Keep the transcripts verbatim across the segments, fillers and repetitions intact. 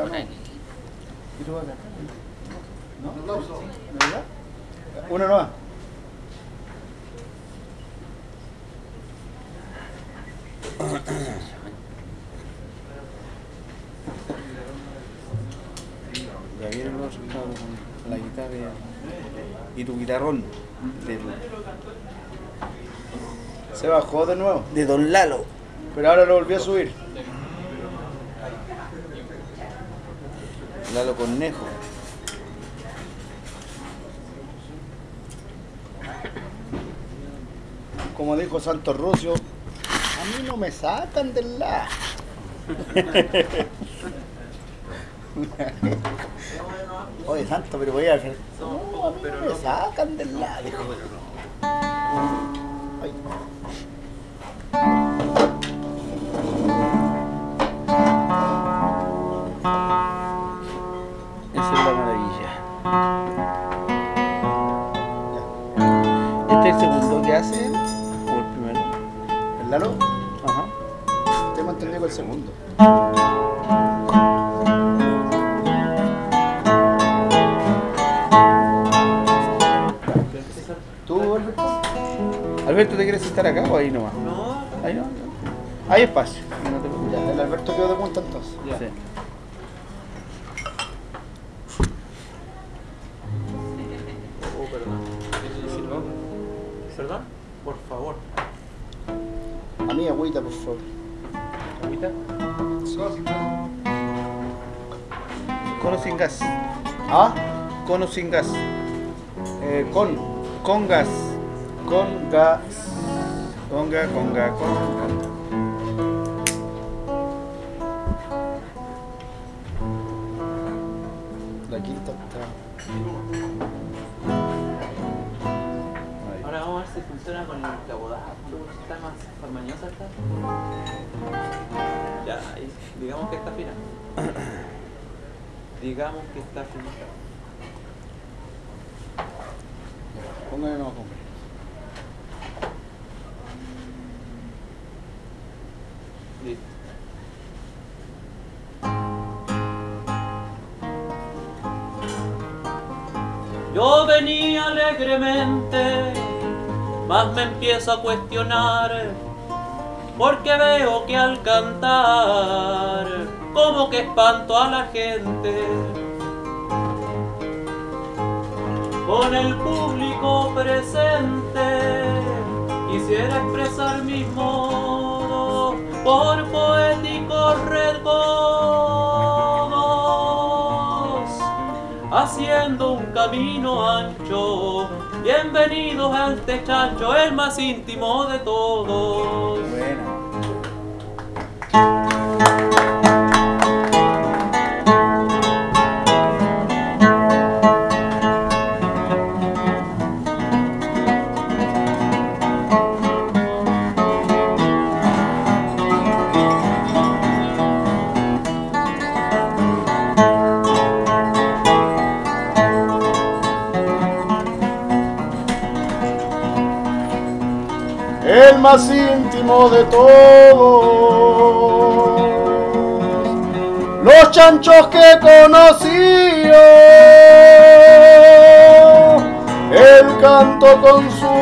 acá. ¿No? ¿Y tú acá? ¿No? ¿No? ¿Verdad? Una nueva. Ya vienen los cabros con la guitarra y tu guitarrón del... Se bajó de nuevo. De Don Lalo. Pero ahora lo volvió a subir. Lalo Cornejo. Como dijo Santos Rucio, a mí no me sacan del la. Oye, Santo, pero voy a hacer. No, a mí no me sacan del la, dijo. Ay. Esa es la maravilla. ¿Este es el segundo que hace o el primero? ¿El Lalo? Ajá. Tengo entendido que el segundo. ¿Tú, Alberto? ¿Alberto te quieres sentar acá o ahí nomás? No. Ahí no. Hay espacio. No te preocupes. Ya, el Alberto quedó de punta entonces. Ya. Sí. Oh, perdón. ¿Perdón? Por favor. A mí agüita, por favor. ¿Agüita? Sí. Cono sin gas. ¿Ah? Cono sin gas. Eh, con. Con gas. Con gas. Conga, conga, conga. La quinta está. Ahora vamos a ver si funciona con el cabodazo. Está más armoniosa esta. Ya, ahí, digamos que está fina. Digamos que está fina. Póngale no, hombre. Listo. Yo venía alegremente, mas me empiezo a cuestionar, porque veo que al cantar, como que espanto a la gente. Con el público presente, quisiera expresar mis modos por poéticos recodos, haciendo un camino ancho. Bienvenidos a este chancho, el más íntimo de todos. Buena. El más íntimo de todos los chanchos que conocí yo. El canto con su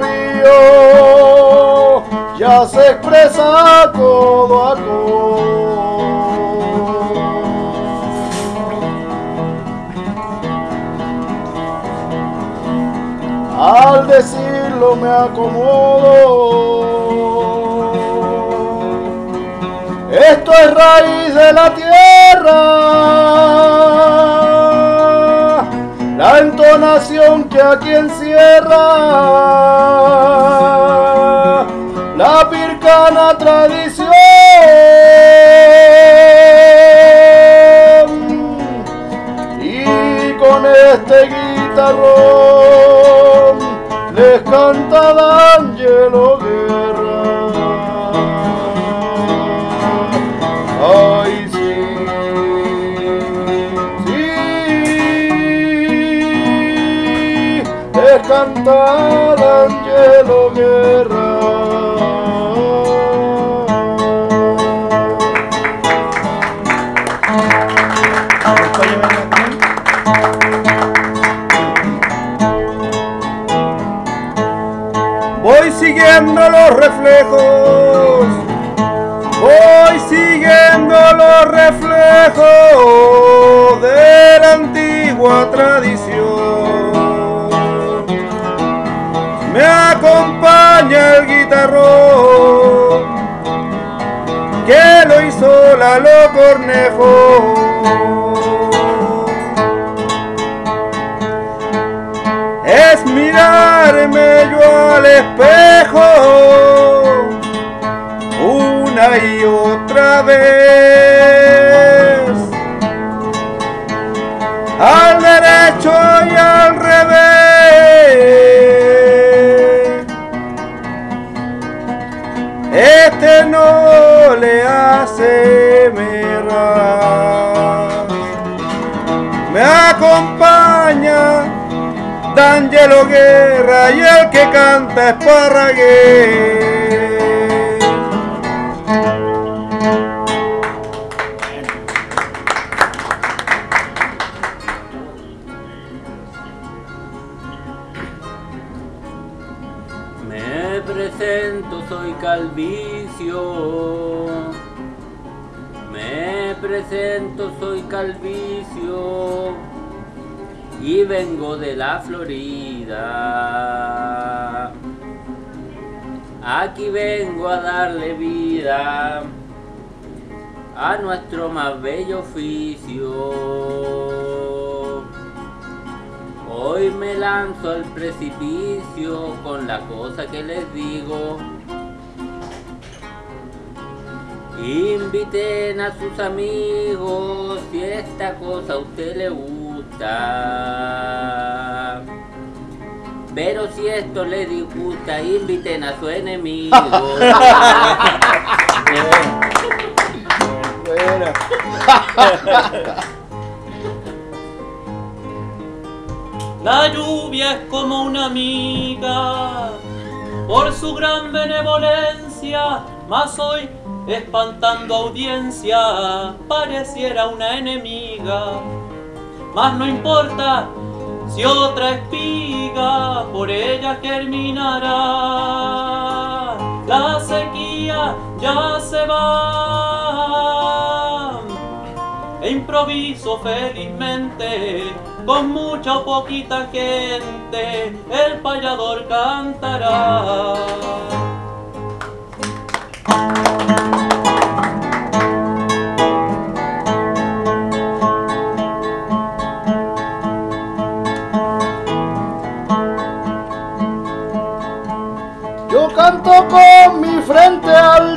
bravío ya se expresa codo a codo. Al decirlo me acomodo. Esto es raíz de la tierra, la entonación que aquí encierra la pircana tradición. Y con este guitarrón les canta D'Angelo Guerra. Ay, sí, sí, les canta D'Angelo Guerra. Acompáñame aquí. Voy siguiendo los reflejos, voy siguiendo los reflejos de la antigua tradición. Me acompaña el guitarrón que lo hizo Lalo Cornejo. Es mirarme yo al espejo una y otra vez, al derecho y al revés. Este no le hace mirar, me acompaña D'Angelo Guerra y el que canta es Parragués. Me presento, soy Calvicio. Me presento, soy Calvicio. Y vengo de la Florida. Aquí vengo a darle vida a nuestro más bello oficio. Hoy me lanzo al precipicio con la cosa que les digo. Inviten a sus amigos si esta cosa a usted le gusta. Pero si esto le disgusta, inviten a su enemigo. Bueno. La lluvia es como una amiga, por su gran benevolencia, mas hoy, espantando audiencia, pareciera una enemiga. Mas no importa si otra espiga por ella germinará. La sequía ya se va e improviso felizmente, con mucha o poquita gente, el payador cantará. Yo canto con mi frente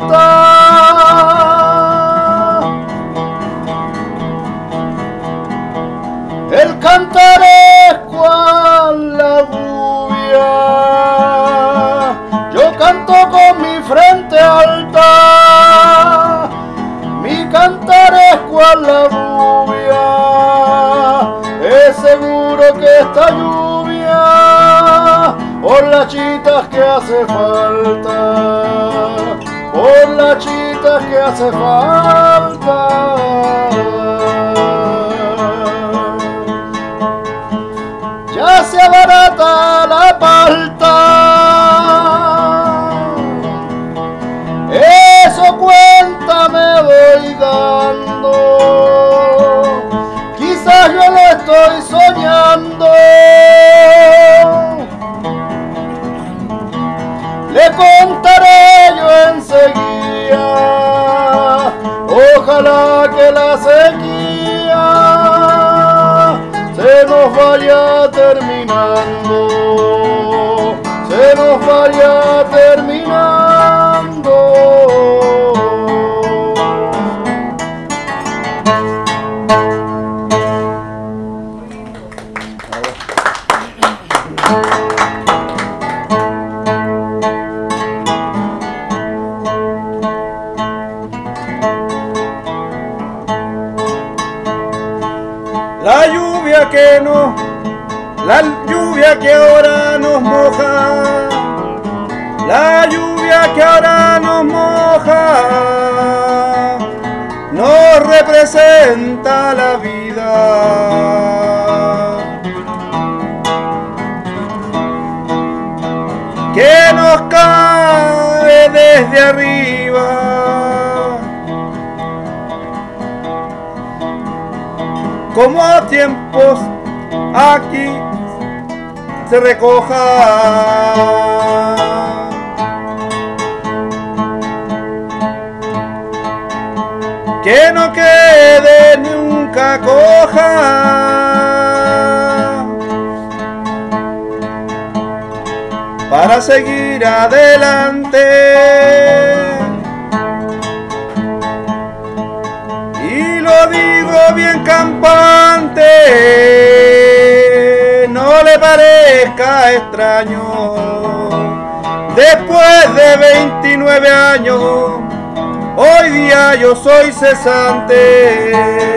alta, el cantar es cual la lluvia. Yo canto con mi frente alta, mi cantar es cual la lluvia. Es seguro que esta lluvia por las chitas que hace falta, por las chitas que hace falta. Ya se abarata la palta, eso cuenta me voy dando, quizás yo lo estoy soñando. Le contaré yo enseguida, ojalá que la sequía se nos vaya terminando, se nos vaya terminando. La lluvia que no, la lluvia que ahora nos moja, la lluvia que ahora nos moja, nos representa la vida. desde arriba. Como a tiempos aquí se recoja, que no quede nunca coja, para seguir adelante. Y lo digo bien campante, no le parezca extraño, después de veintinueve años, hoy día yo soy cesante.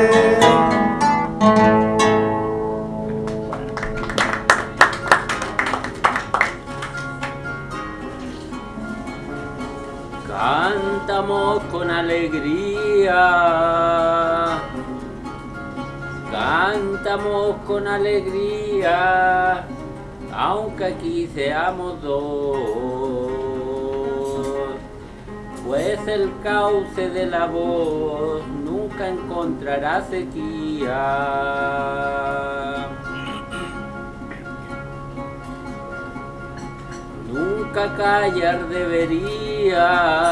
Cantamos con alegría, cantamos con alegría, aunque aquí seamos dos, pues el cauce de la voz nunca encontrará sequía. Nunca callar debería,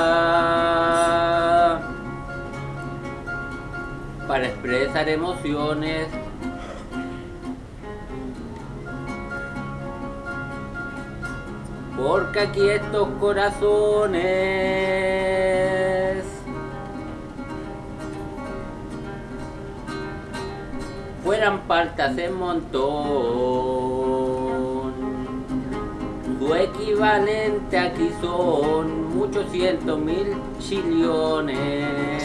para expresar emociones. Porque aquí estos corazones fueran partas en montón. Su equivalente aquí son muchos cientos mil chillones.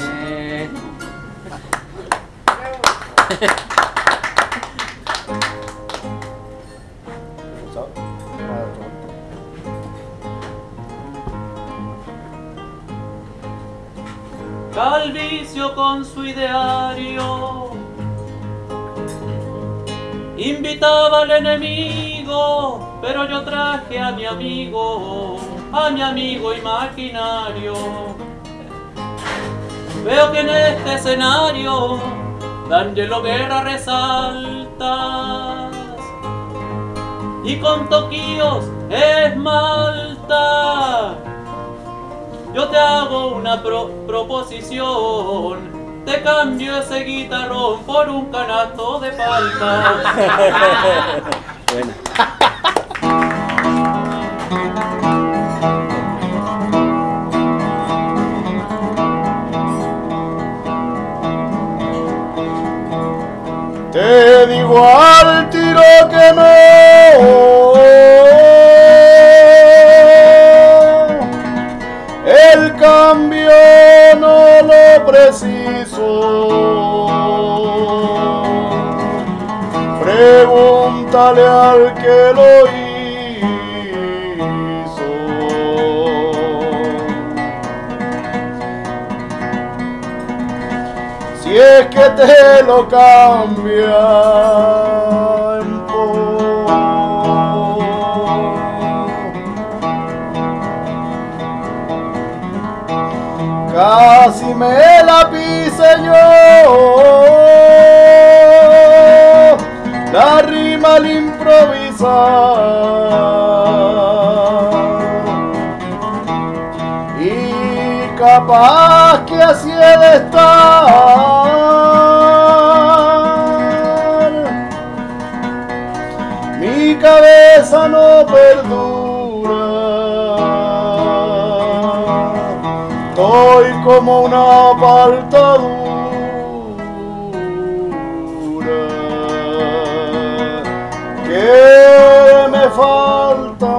Calvicio con su ideario invitaba al enemigo, pero yo traje a mi amigo, a mi amigo imaginario. Veo que en este escenario D'Angelo Guerra resaltas y con toquillos esmalta. Yo te hago una pro proposición, te cambio ese guitarrón por un canasto de palta. Buena. Te digo al tiro que no, el cambio no lo preciso. Pregúntale al que lo hizo. Si es que te lo cambia en pos. Casi me la pise yo, la rima al improvisar, y capaz que así he de estar, mi cabeza no perdura. Estoy como una palta dura, que me falta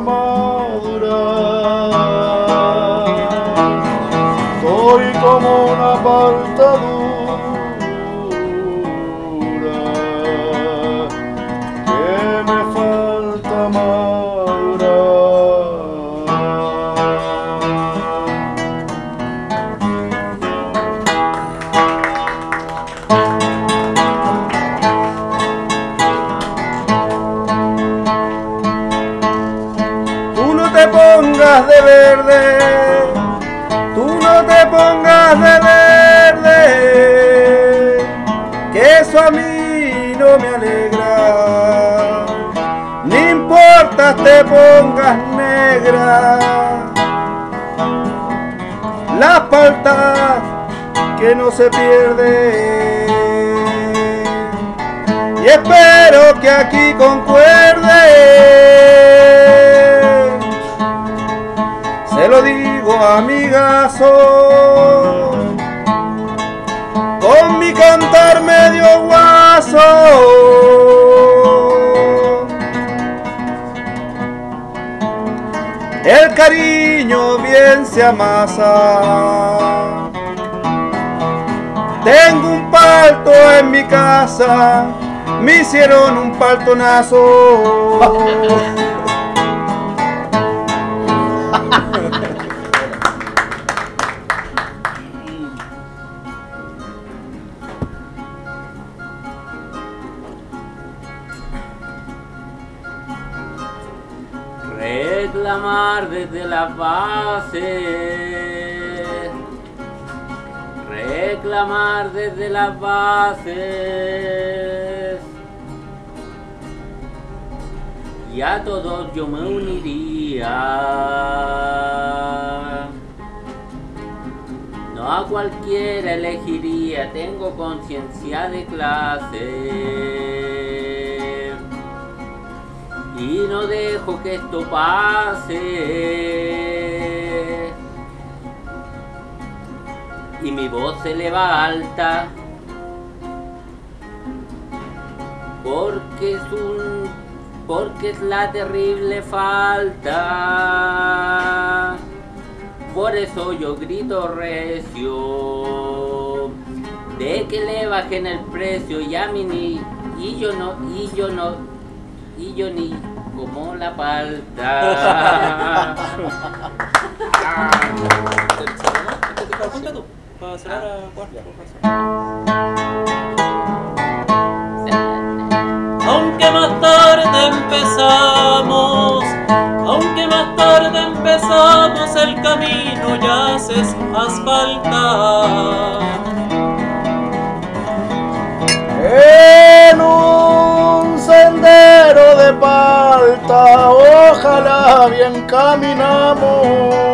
madurar. Estoy como una palta dura, que me falta madurar. Te pongas de verde, que eso a mí no me alegra. No importa te pongas negra, la falta que no se pierde. Y espero que aquí concuerde. Se lo digo, amigazo, con mi cantar medio guaso. El cariño bien se amasa. Tengo un palto en mi casa, me hicieron un paltonazo. Reclamar desde las bases, reclamar desde las bases, y a todos yo me uniría, no a cualquiera elegiría, tengo conciencia de clase. Y no dejo que esto pase. Y mi voz se eleva alta, porque es un, porque es la terrible falta. Por eso yo grito recio, de que le bajen el precio, y a mí ni, y yo no, y yo no. Y yo ni como la palta. Apunta tú, para cerrar a cuarto. Aunque más tarde empezamos, aunque más tarde empezamos, el camino ya se asfalta. En un sendero de palta, ojalá bien caminamos.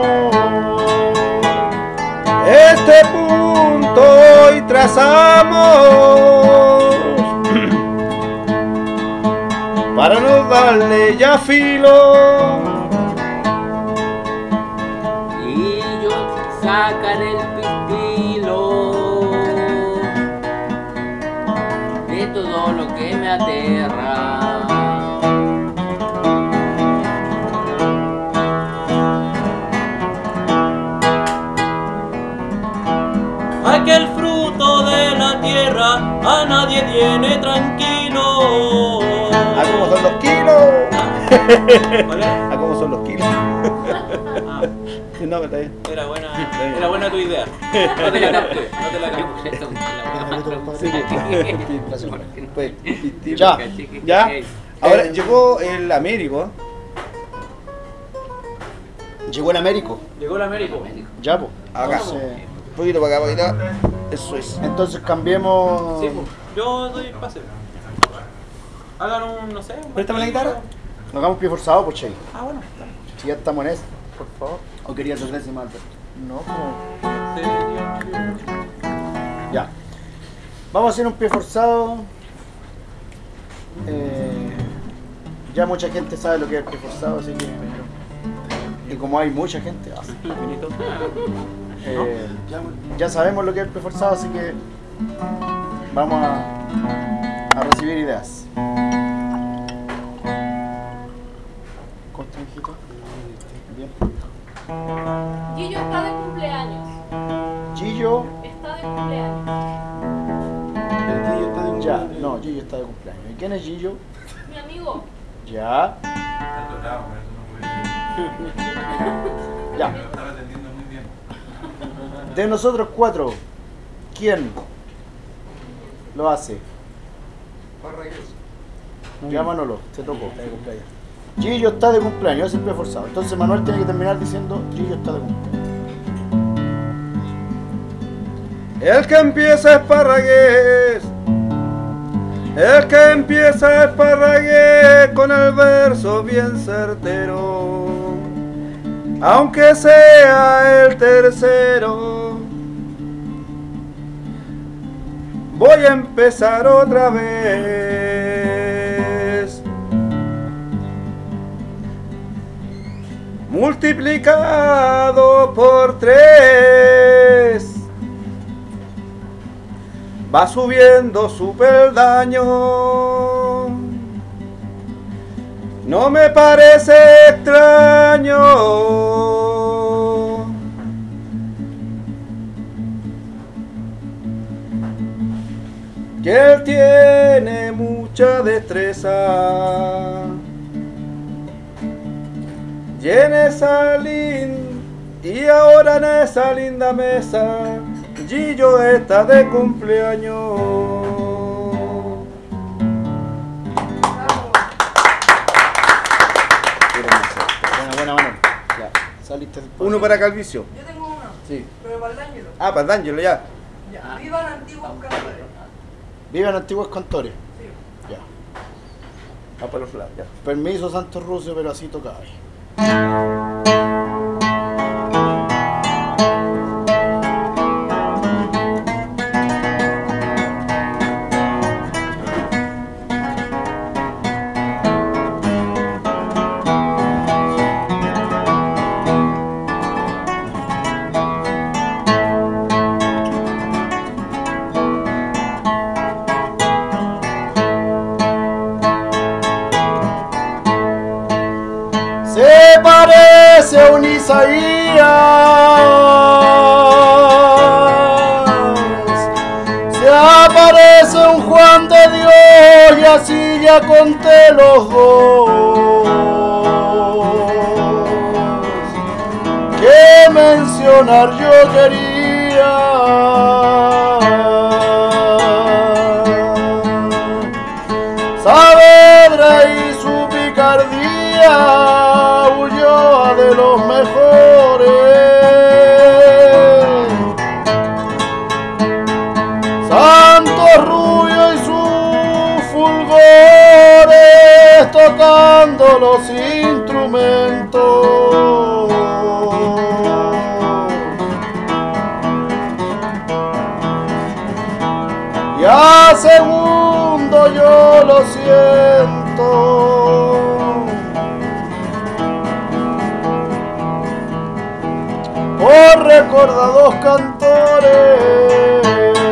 Este punto hoy trazamos para no darle ya filo. Y yo sacaré el pistilo de todo lo que me aterra. Aquel fruto de la tierra a nadie tiene tranquilo. ¿A cómo son los kilos? ¿Cuál es? ¿A cómo son los kilos? Ah, No, está bien. era buena, era buena tu idea. No te la capté. No te la capté. Pues, Ya. ¿Ya? Ahora Eh, llegó el Américo. Llegó el Américo. Llegó el Américo. Ya, pues. Acá. Entonces, Un poquito para acá, para acá. Eso es. entonces cambiemos. Sí, pues. Yo doy pase. Hagan un, no sé. un Préstame la guitarra. Nos hagamos pie forzado, pues, Che. Ah, bueno. está. Si ya estamos en eso. Por favor. ¿O querías dos veces más, Alberto? No, como. Sí, Dios, Dios. Ya. Vamos a hacer un pie forzado. Eh, ya mucha gente sabe lo que es el pie forzado, así que. Y como hay mucha gente, ah, eh, ya sabemos lo que es el pie forzado, así que vamos a, a recibir ideas. ¿Cómo está, mijito? Bien. Gillo está de cumpleaños. Gillo. Está de cumpleaños. Ya, no, Gillo está de cumpleaños. ¿Y quién es Gillo? Mi amigo. Ya. Ya. De nosotros cuatro, ¿quién lo hace? Ya Manolo, te tocó. Gillo está de cumpleaños, es el pie forzado. Entonces Manuel tiene que terminar diciendo Gillo está de cumpleaños. El que empieza es Parragués, El que empieza a esparragué con el verso bien certero, aunque sea el tercero. Voy a empezar otra vez. Multiplicado por tres, va subiendo su peldaño. No me parece extraño que él tiene mucha destreza. Y en esa lin y ahora en esa linda mesa Gillo está de cumpleaños. Buena, buena, buena. Ya, saliste del paso. Uno para Calvicio. Yo tengo uno. Sí. Pero para el D'Angelo. Ah, para D'Angelo, ya. Ya. Vivan antiguos cantores. Vivan antiguos cantores. Sí. Ya. Ah, para los lados, ya. Permiso, Santo Rucio, pero así tocaba. Se parece a un Isaías, se aparece un Juan de Dios y así ya conté los dos. Que mencionar yo quería, Saavedra y su picardía, Ulloa de los mejores, Santos Rubio y sus fulgores tocando los instrumentos. Y a segundo yo lo siento, por recordados cantores.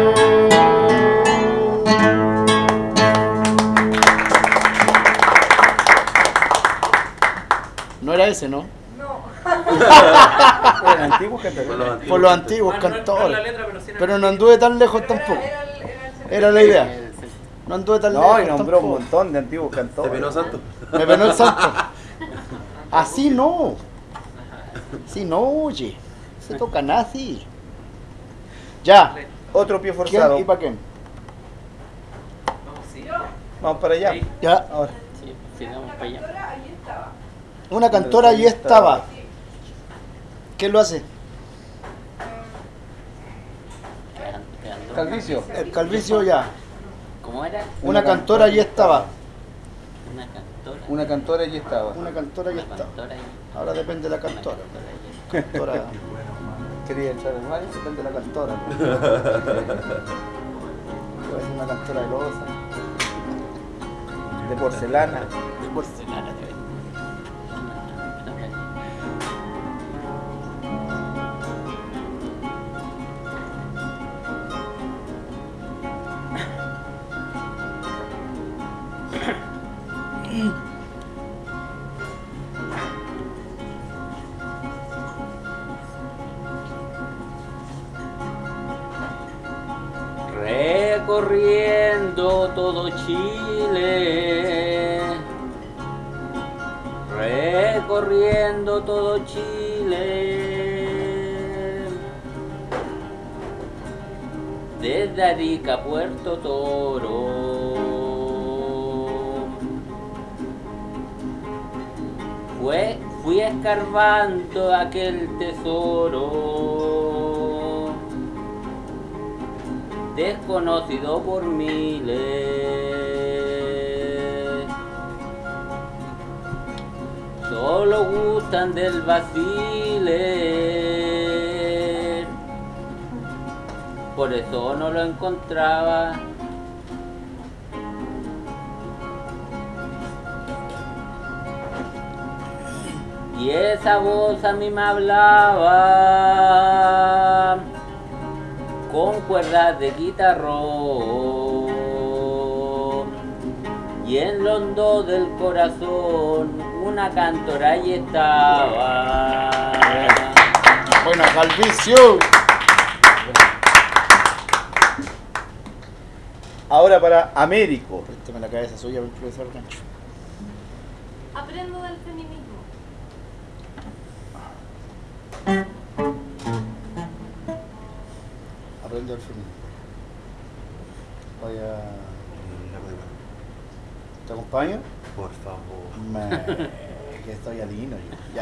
No era ese, ¿no? No. Por los antiguos cantores. Por los antiguos Ah, no- no es cantores. la letra, pero sí la Pero no anduve tan lejos Pero tampoco. Era, era, el, era, el secreto. Era la idea. No anduve tan No, lejos y nombró un tampoco. montón de antiguos Te cantores. penó santo. Me penó el santo. Así no. Así no, oye. Se toca así. Ya. Otro pie ¿Quién forzado. y para quién? Vamos, sí. Vamos para allá. Sí. Ya. Ahora. Sí, sigamos La para allá. cantora ahí estaba. Una cantora allí estaba. ¿Quién lo hace? Quedan- quedan dos. Calvicio. El Calvicio ya. ¿Cómo era? Una cantora allí estaba. Una cantora. Una cantora allí estaba. Una cantora allí Una estaba. cantora y- Ahora depende de la una cantora. cantora y- Cantora. Quería echar el mar. Depende de la cantora. Puede ser una cantora de loza, De porcelana. de porcelana. Porcelana, de verdad. Recorriendo todo Chile, recorriendo todo Chile, desde Arica a Puerto Toro, fue, fui escarbando aquel tesoro, desconocido por miles. solo gustan del vacile. Por eso no lo encontraba. Y esa voz a mí me hablaba con cuerdas de guitarrón. Y en lo hondo del corazón una cantora ahí estaba. Buena Calvicio. Ahora para Américo. Préstame la cabeza suya, profesor Rancho. Aprendo del feminismo. Aprendo el feminismo. Vaya. ¿Te acompaño? Por favor. Me... que estoy alino yo. Ya.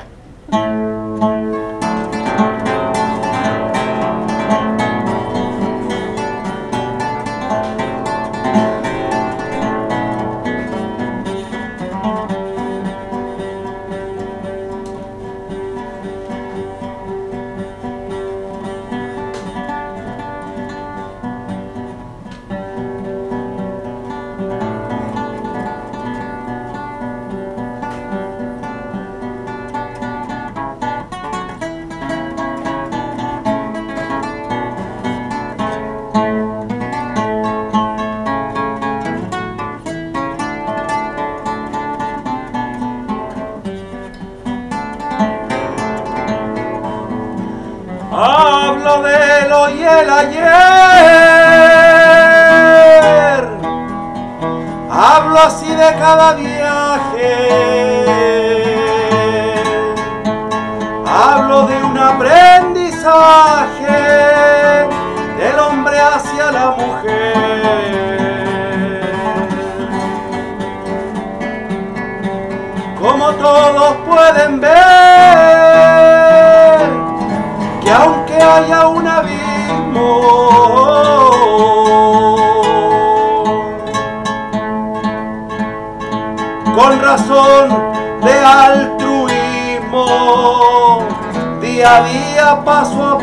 Hablo del hoy y el ayer. Hablo así de cada viaje. Hablo de un aprendizaje del hombre hacia la mujer. Como todos pueden ver, que aunque haya un abismo, con razón de altruismo, día a día, paso a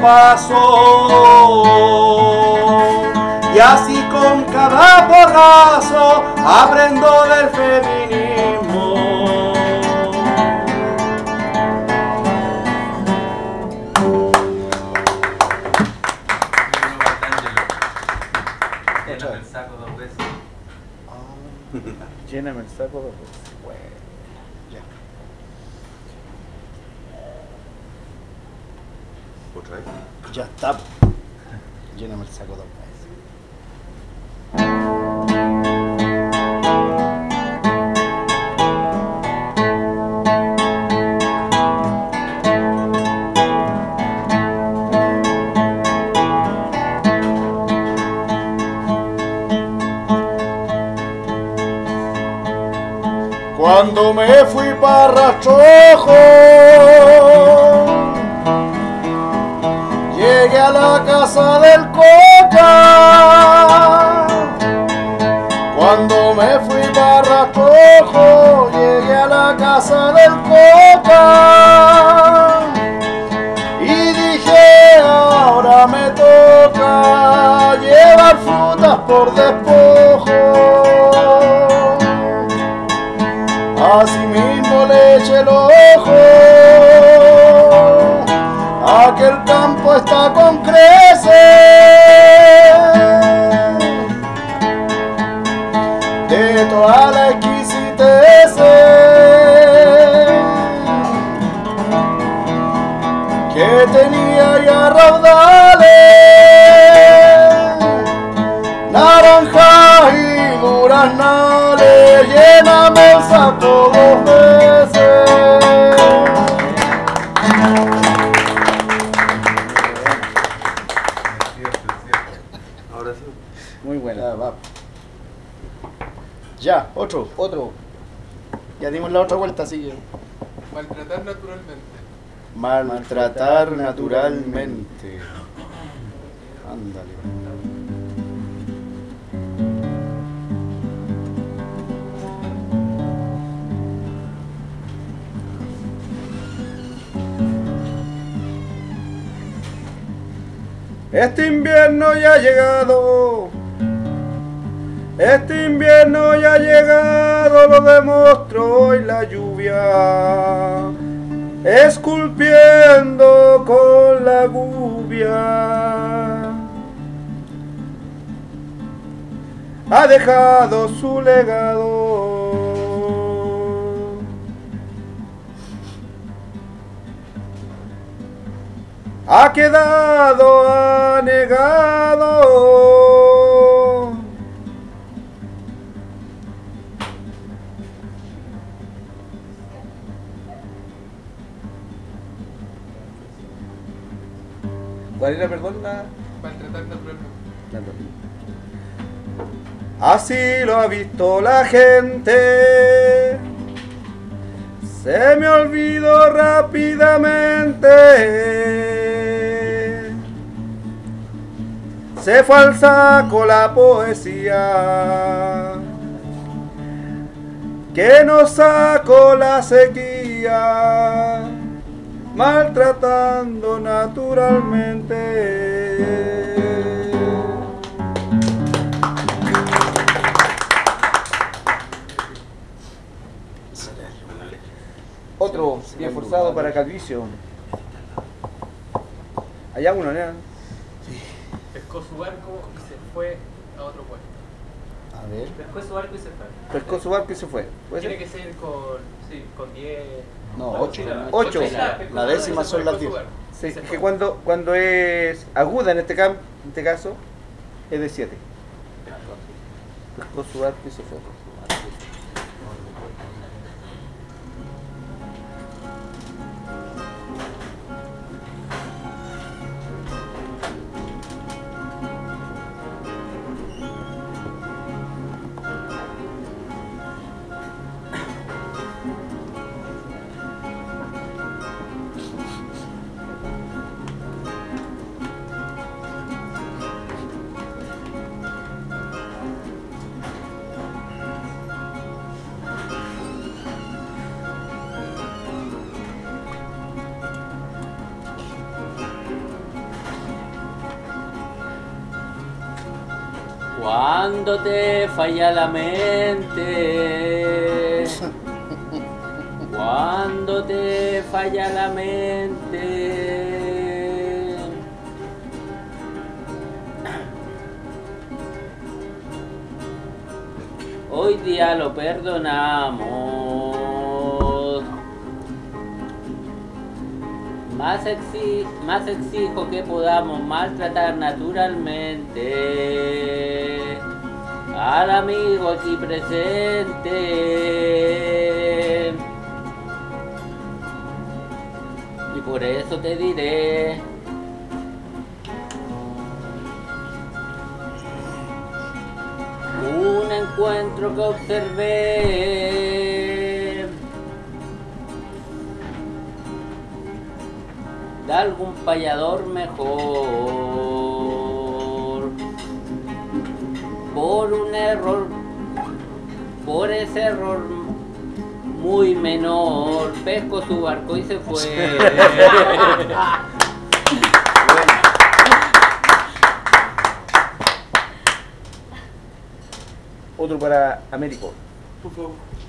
paso, y así con cada porrazo aprendo del feminismo. Lléname el saco dos veces. Lléname el saco de veces. Bueno, ya. ¿Otra vez? Ya está. Lléname el saco dos veces. Cuando me fui para Rastrojo, llegué a la casa del Coca. Cuando me fui para Rastrojo, llegué a la casa del Coca. Y dije, ahora me toca llevar frutas por despojo. Así mismo le eché el ojo, aquel campo está con creces, de toda la exquisitez que tenía ya raudales, naranjas y duraznales, lléname el saco dos veces. Ahora sí. Muy buena. Ya, va. Ya, otro. Otro. Ya dimos la otra vuelta, así que... Maltratar naturalmente. Maltratar naturalmente. Ándale. Este invierno ya ha llegado, este invierno ya ha llegado, lo demostró hoy la lluvia, esculpiendo con la gubia. Ha dejado su legado. Ha quedado anegado. ¿Cuál era, perdón? La... Maltratar naturalmente. Así lo ha visto la gente. Se me olvidó rápidamente. Se fue al saco la poesía, que nos sacó la sequía, maltratando naturalmente. Otro bien forzado para Calvicio. Allá uno, ¿no? Pescó su barco y se fue a otro puerto. A ver. Pescó su barco y se fue. Pescó su barco y se fue. ¿Puede Tiene ser? que ser con, sí, con diez. No, Ah, ocho. sí, la- Ocho. sí, la- pescó La su décima barco y se son fue las con su diez. barco. Sí, Se es fue. que cuando, cuando es aguda en este, cam, en este caso, es de siete. Pescó su barco y se fue. Cuando te falla la mente, cuando te falla la mente, hoy día lo perdonamos. Más, exi- más exijo que podamos maltratar naturalmente al amigo aquí presente. Y por eso te diré, un encuentro que observé de algún payador mejor, por un error, por ese error muy menor, pescó su barco y se fue. Otro para Américo. Por favor.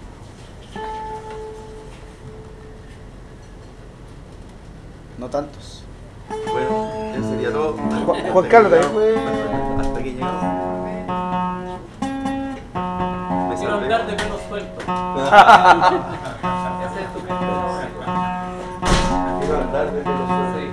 No tantos. Bueno, eso sería todo. Juan- Juan Carlos también fue. Hasta que llegamos. Me Quiero salvé. andar de pelo suelto. Ese es tu mente. Quiero andar de pelo suelto. Sí.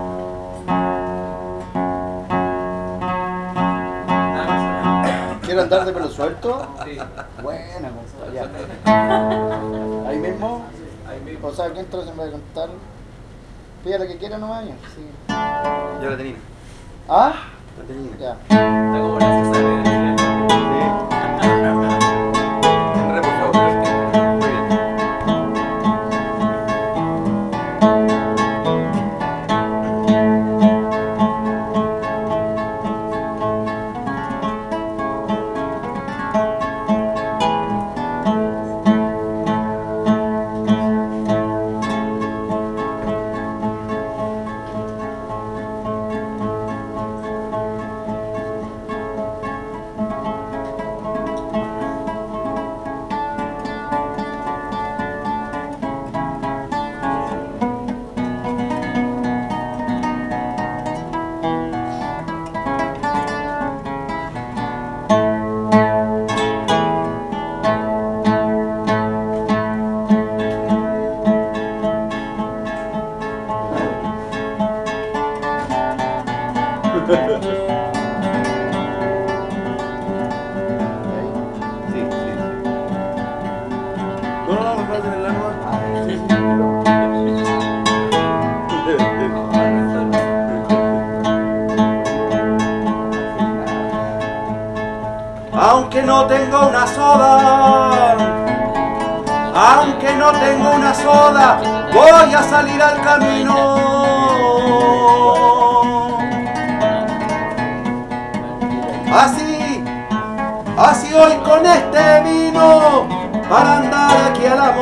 Nada más. ¿Quiero andar de pelo suelto? Sí. Buena, compa, ya. Ahí mismo. Ahí mismo. O sea, ¿quién entra se me va a contar? Pida lo que quiera nomás. ya. Sí. Yo la tenía. ¿Ah? La tenía. Ya. Está como la cesárea. En re, por favor. Muy bien. tengo una soda, aunque no tengo una soda, voy a salir al camino. Así, así hoy con este vino, para andar aquí a la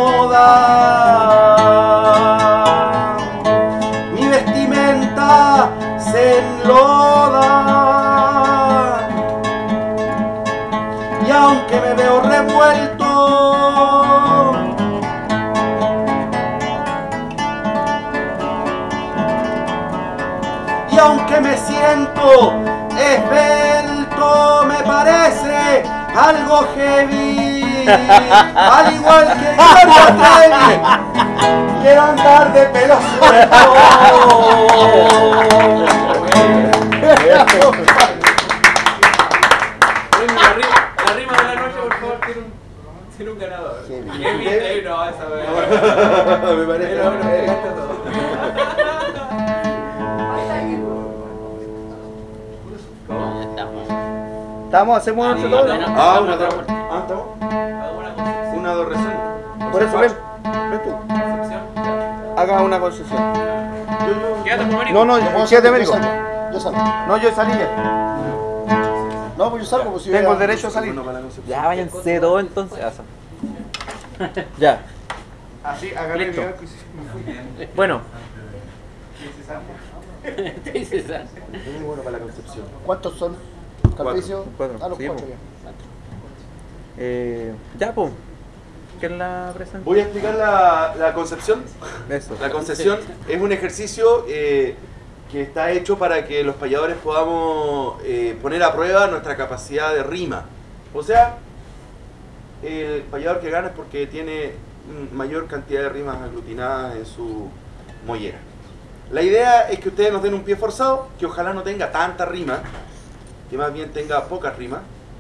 moda. Mi vestimenta se enloda, y aunque me veo revuelto, y aunque me siento esbelto, me parece algo heavy, al igual que Gloria Trevi, quiero andar de pelo suelto. Bueno, la rima, la rima de la noche, por favor, tiene un, tiene un ganador. Kevin Trevi, no, esa vez. Me parece. Pero bueno, me encanta todo. ¿Cómo estamos? ¿Estamos? ¿Hacemos Sí, nosotros? bueno, Ah, estamos, una, dos. estamos. Ah, ¿estamos? Hago una concesión. Una, dos, resuelve. Por Por eso ven, ven tú. Concepción, ya. Haga una concesión. Quédate con Marico. No, no, Yo puedo quédate, salir, yo médico. salgo, Yo salgo. No, yo salí ya. No, pues yo salgo. Pues si Tengo yo el ya- derecho a salir. Ya váyanse todos entonces. Ah, son. Ya. Así, agarré Listo. el video y me fui. Bueno, Sí, César. Es muy bueno para la concepción. ¿Cuántos son? Calvicio. Cuatro. Ah, los Sí, cuatro pues. ya. eh, ya, pum. ¿Quién la presenta? Voy a explicar la, la concepción. Eso. La concesión es un ejercicio eh, que está hecho para que los payadores podamos eh, poner a prueba nuestra capacidad de rima. O sea, el payador que gana es porque tiene mm, mayor cantidad de rimas aglutinadas en su mollera. La idea es que ustedes nos den un pie forzado, que ojalá no tenga tanta rima, que más bien tenga pocas rimas.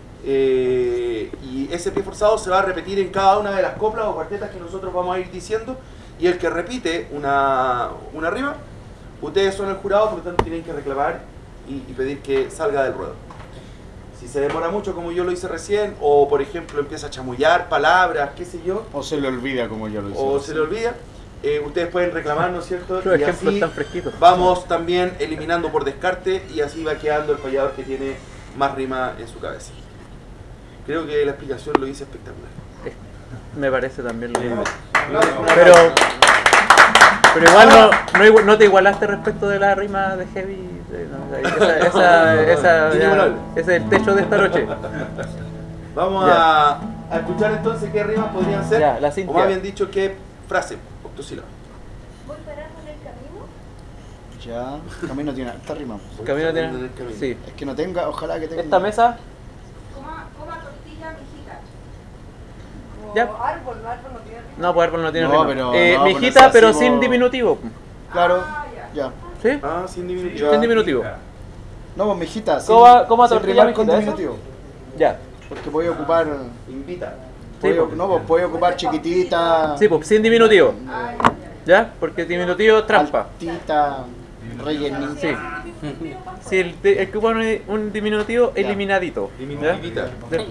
Eh, y ese pie forzado se va a repetir en cada una de las coplas o cuartetas que nosotros vamos a ir diciendo, y el que repite una, una rima, ustedes son el jurado, por lo tanto tienen que reclamar y, y pedir que salga del ruedo. Si se demora mucho como yo lo hice recién, o por ejemplo empieza a chamullar palabras, qué sé yo, O se le olvida como yo lo hice. o se le olvida, eh, ustedes pueden reclamar, ¿no es cierto? Los Y ejemplos así están fresquitos. vamos también eliminando por descarte, y así va quedando el payador que tiene más rima en su cabeza. Creo que la explicación lo hice espectacular. Me parece también lo mismo. Pero, Pero, pero igual no, no, igu- no te igualaste respecto de la rima de Heavy. de- no, esa, esa, esa, ya- Inigualable. ese es el techo de esta noche. vamos Ya. a, a escuchar entonces qué rimas podrían ser, Ya, la o Cintia. más bien dicho, qué frase, octosílaba. ¿Voy parando en el camino? Ya. Camino tiene alta rima. Camino tiene. Camino. Sí. Es que no tenga, ojalá que tenga. Esta mesa. Coma, coma tortilla, mijita. Como Ya. árbol, árbol no tiene rima. No, pues árbol no tiene No, rima. pero- Eh, no, pues mijita, no es pero así, sin vos. diminutivo. Claro. Ah, ya. Ya. ¿Sí? Ah, sin diminutivo. Sin diminutivo. No, pues mijita. sin- Coma- coma sin tortilla, rimar con mijita, ¿eso? diminutivo. Ya. Porque voy a ocupar. Invita. Sí, voy a- pues. no, pues voy a ocupar chiquitita. Sí, pues sin diminutivo. Ah, ya, ya. ¿Ya? Porque diminutivo es trampa. Altita. Rellenita. Sí. Si el, el que ocupa un, un diminutivo, eliminadito. ¿Ya? Diminutivita.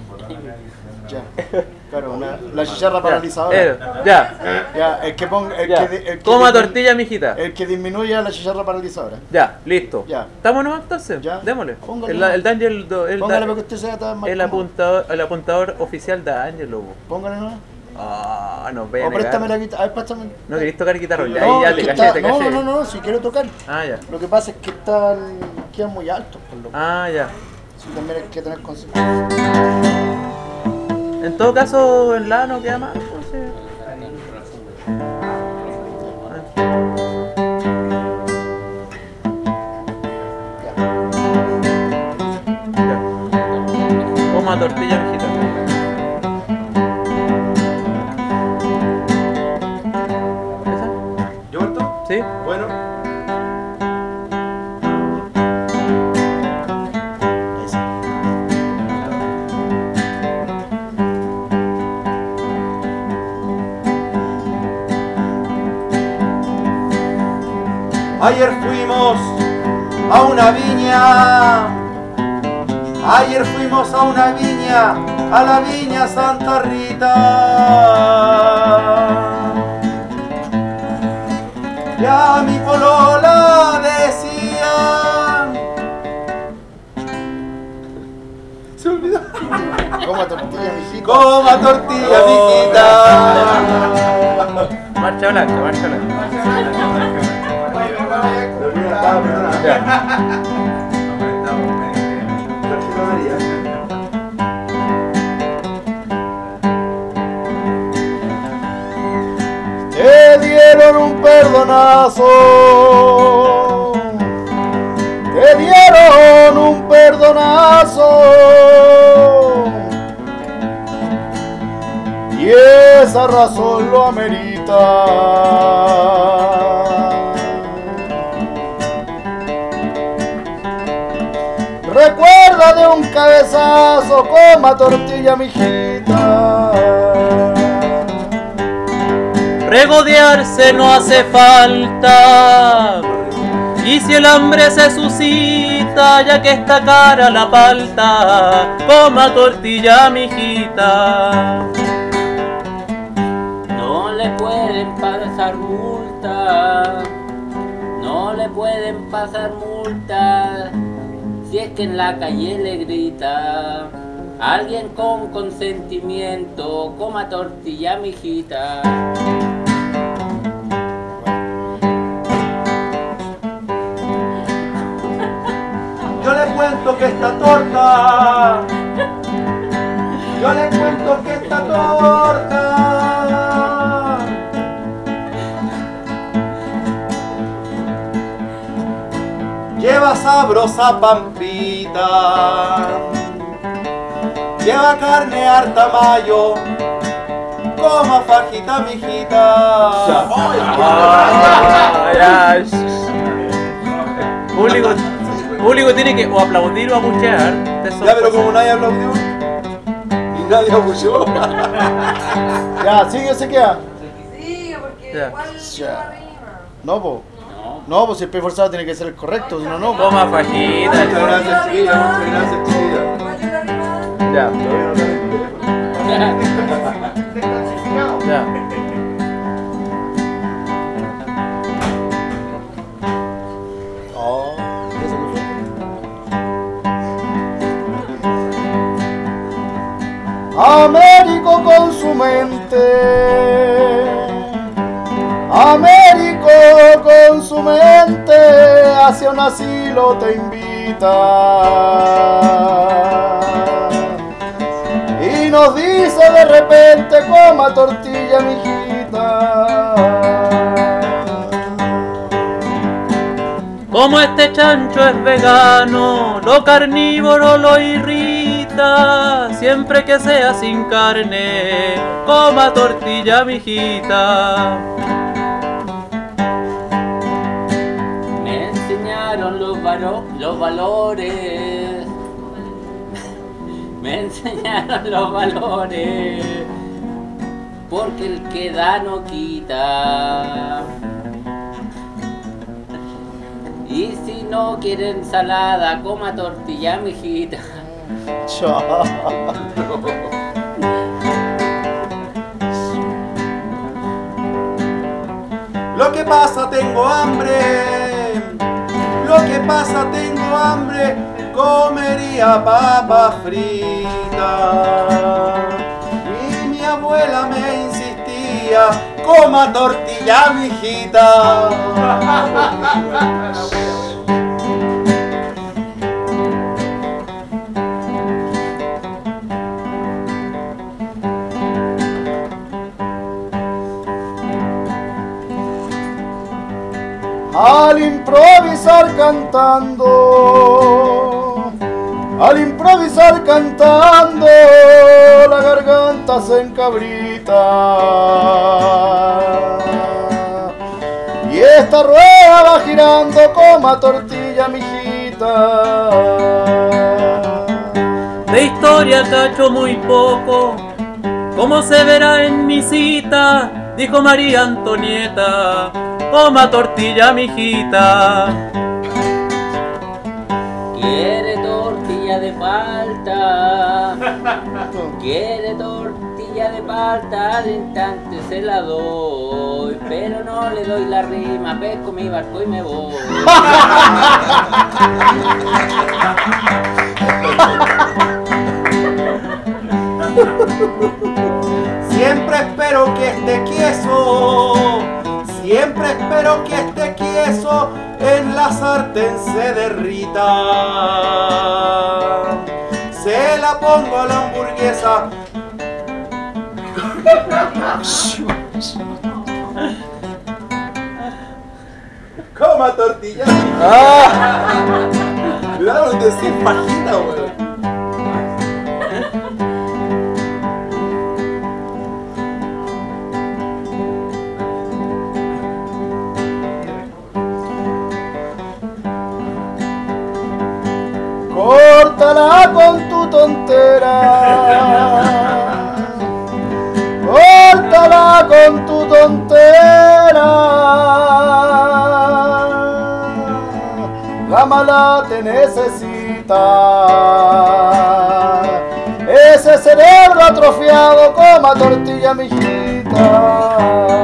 Ya. Claro, la, la chicharra Ya. paralizadora. Eh, ya. Ya, el que ponga. El Ya. que, di- el que Coma dismin- tortilla, mijita. El que disminuya la chicharra paralizadora. Ya, listo. Ya. ¿Estamos nomás entonces? Ya. Démosle. Póngale El, nomás. el D'Angelo, el, Póngale Da- para que usted sea tan más el cómodo. apuntador, el apuntador oficial de D'Angelo. Póngale nomás. Ah, no voy a O préstame negar. la guitarra. A ver, préstame. No querés tocar guitarra. Ya, No, ya es te que caché, está- te no, caché. no, no, no, si quiero tocar. Ah, ya. Lo que pasa es que están. Quedan muy altos, por lo Ah, ya. Sí, también hay que tener concepción. En todo caso, en la no queda más. Pues, sí. Ya. Coma tortilla, mijita. ¿Esa? ¿Yo vuelto? ¿Sí? Bueno. Ayer fuimos a una viña, ayer fuimos a una viña a la viña Santa Rita. Ya mi polola decía. Se olvidó. Coma tortilla, mijita. Coma tortilla, mijita. Marcha blanca, marcha blanca. Ya. Te dieron un perdonazo, te dieron un perdonazo, y esa razón lo amerita. Recuerda de un cabezazo, coma tortilla, mijita. Regodearse no hace falta, y si el hambre se suscita, ya que está cara la palta, coma tortilla, mijita. No le pueden pasar multa, no le pueden pasar multa, si es que en la calle le grita alguien con consentimiento, coma tortilla, mijita. Yo le cuento que esta torta, yo le cuento que esta torta lleva sabrosa pampita, lleva carne harta mayo, coma fajita, mijita. Ah, ya. Público, público tiene que o aplaudir o abuchear. Eso Ya, pero pues, como nadie aplaudió y nadie abucheó. Ya, sigue, se queda. Sí, porque Ya. igual Ya. no arriba. No, po. No, pues si el pie forzado tiene que ser el correcto, si no, no. po. Coma fajita. Muchas gracias, chiquilla, muchas gracias, chiquilla. Igual yo la arriba. Ya, ya. Oh, eso no fue. Américo con su mente, Américo con su mente, hacia un asilo te invita. Y nos dice de repente, coma tortilla, mijita. Como este chancho es vegano, lo carnívoro lo irrita. Siempre que sea sin carne, coma tortilla, mijita. Me enseñaron los, valo- los valores, me enseñaron los valores, porque el que da no quita. Y si no quiere ensalada, coma tortilla, mijita. Chao. Lo que pasa, tengo hambre. Lo que pasa, tengo hambre. Comería papas fritas. Y mi abuela me insistía, coma tortilla, mijita. Al improvisar cantando, al improvisar cantando, la garganta se encabrita. Y esta rueda va girando, coma tortilla, mijita. De historia cacho muy poco, como se verá en mi cita, dijo María Antonieta, coma tortilla, mijita. Quiere tortilla de palta, Quiere tortilla de palta, al instante se la doy, pero no le doy la rima, pesco mi barco y me voy. Siempre espero que esté queso, siempre espero que este queso en la sartén se derrita. Se la pongo a la hamburguesa. Coma tortilla. Ah. Cuidado de decir pajita, weón. Córtala con tu tontera, córtala con tu tontera, la mala te necesita, ese cerebro atrofiado, coma tortilla, mijita.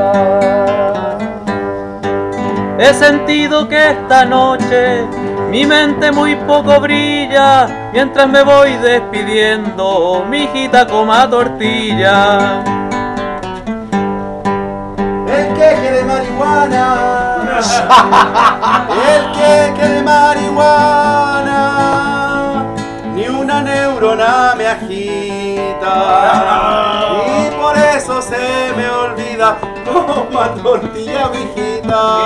He sentido que esta noche mi mente muy poco brilla, mientras me voy despidiendo, mijita coma tortilla. El queque de marihuana, el queque de marihuana, ni una neurona me agita, y por eso se me olvida, coma tortilla, mijita.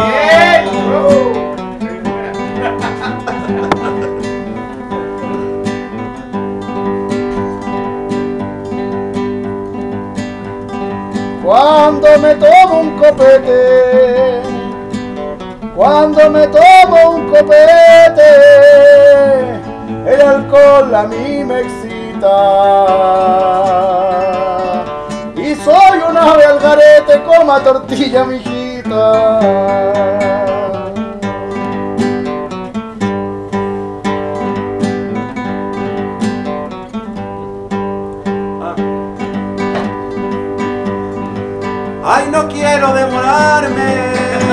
Cuando me tomo un copete, cuando me tomo un copete, el alcohol a mí me excita. Y soy un ave al garete, coma tortilla, mijita. Ay, no quiero demorarme,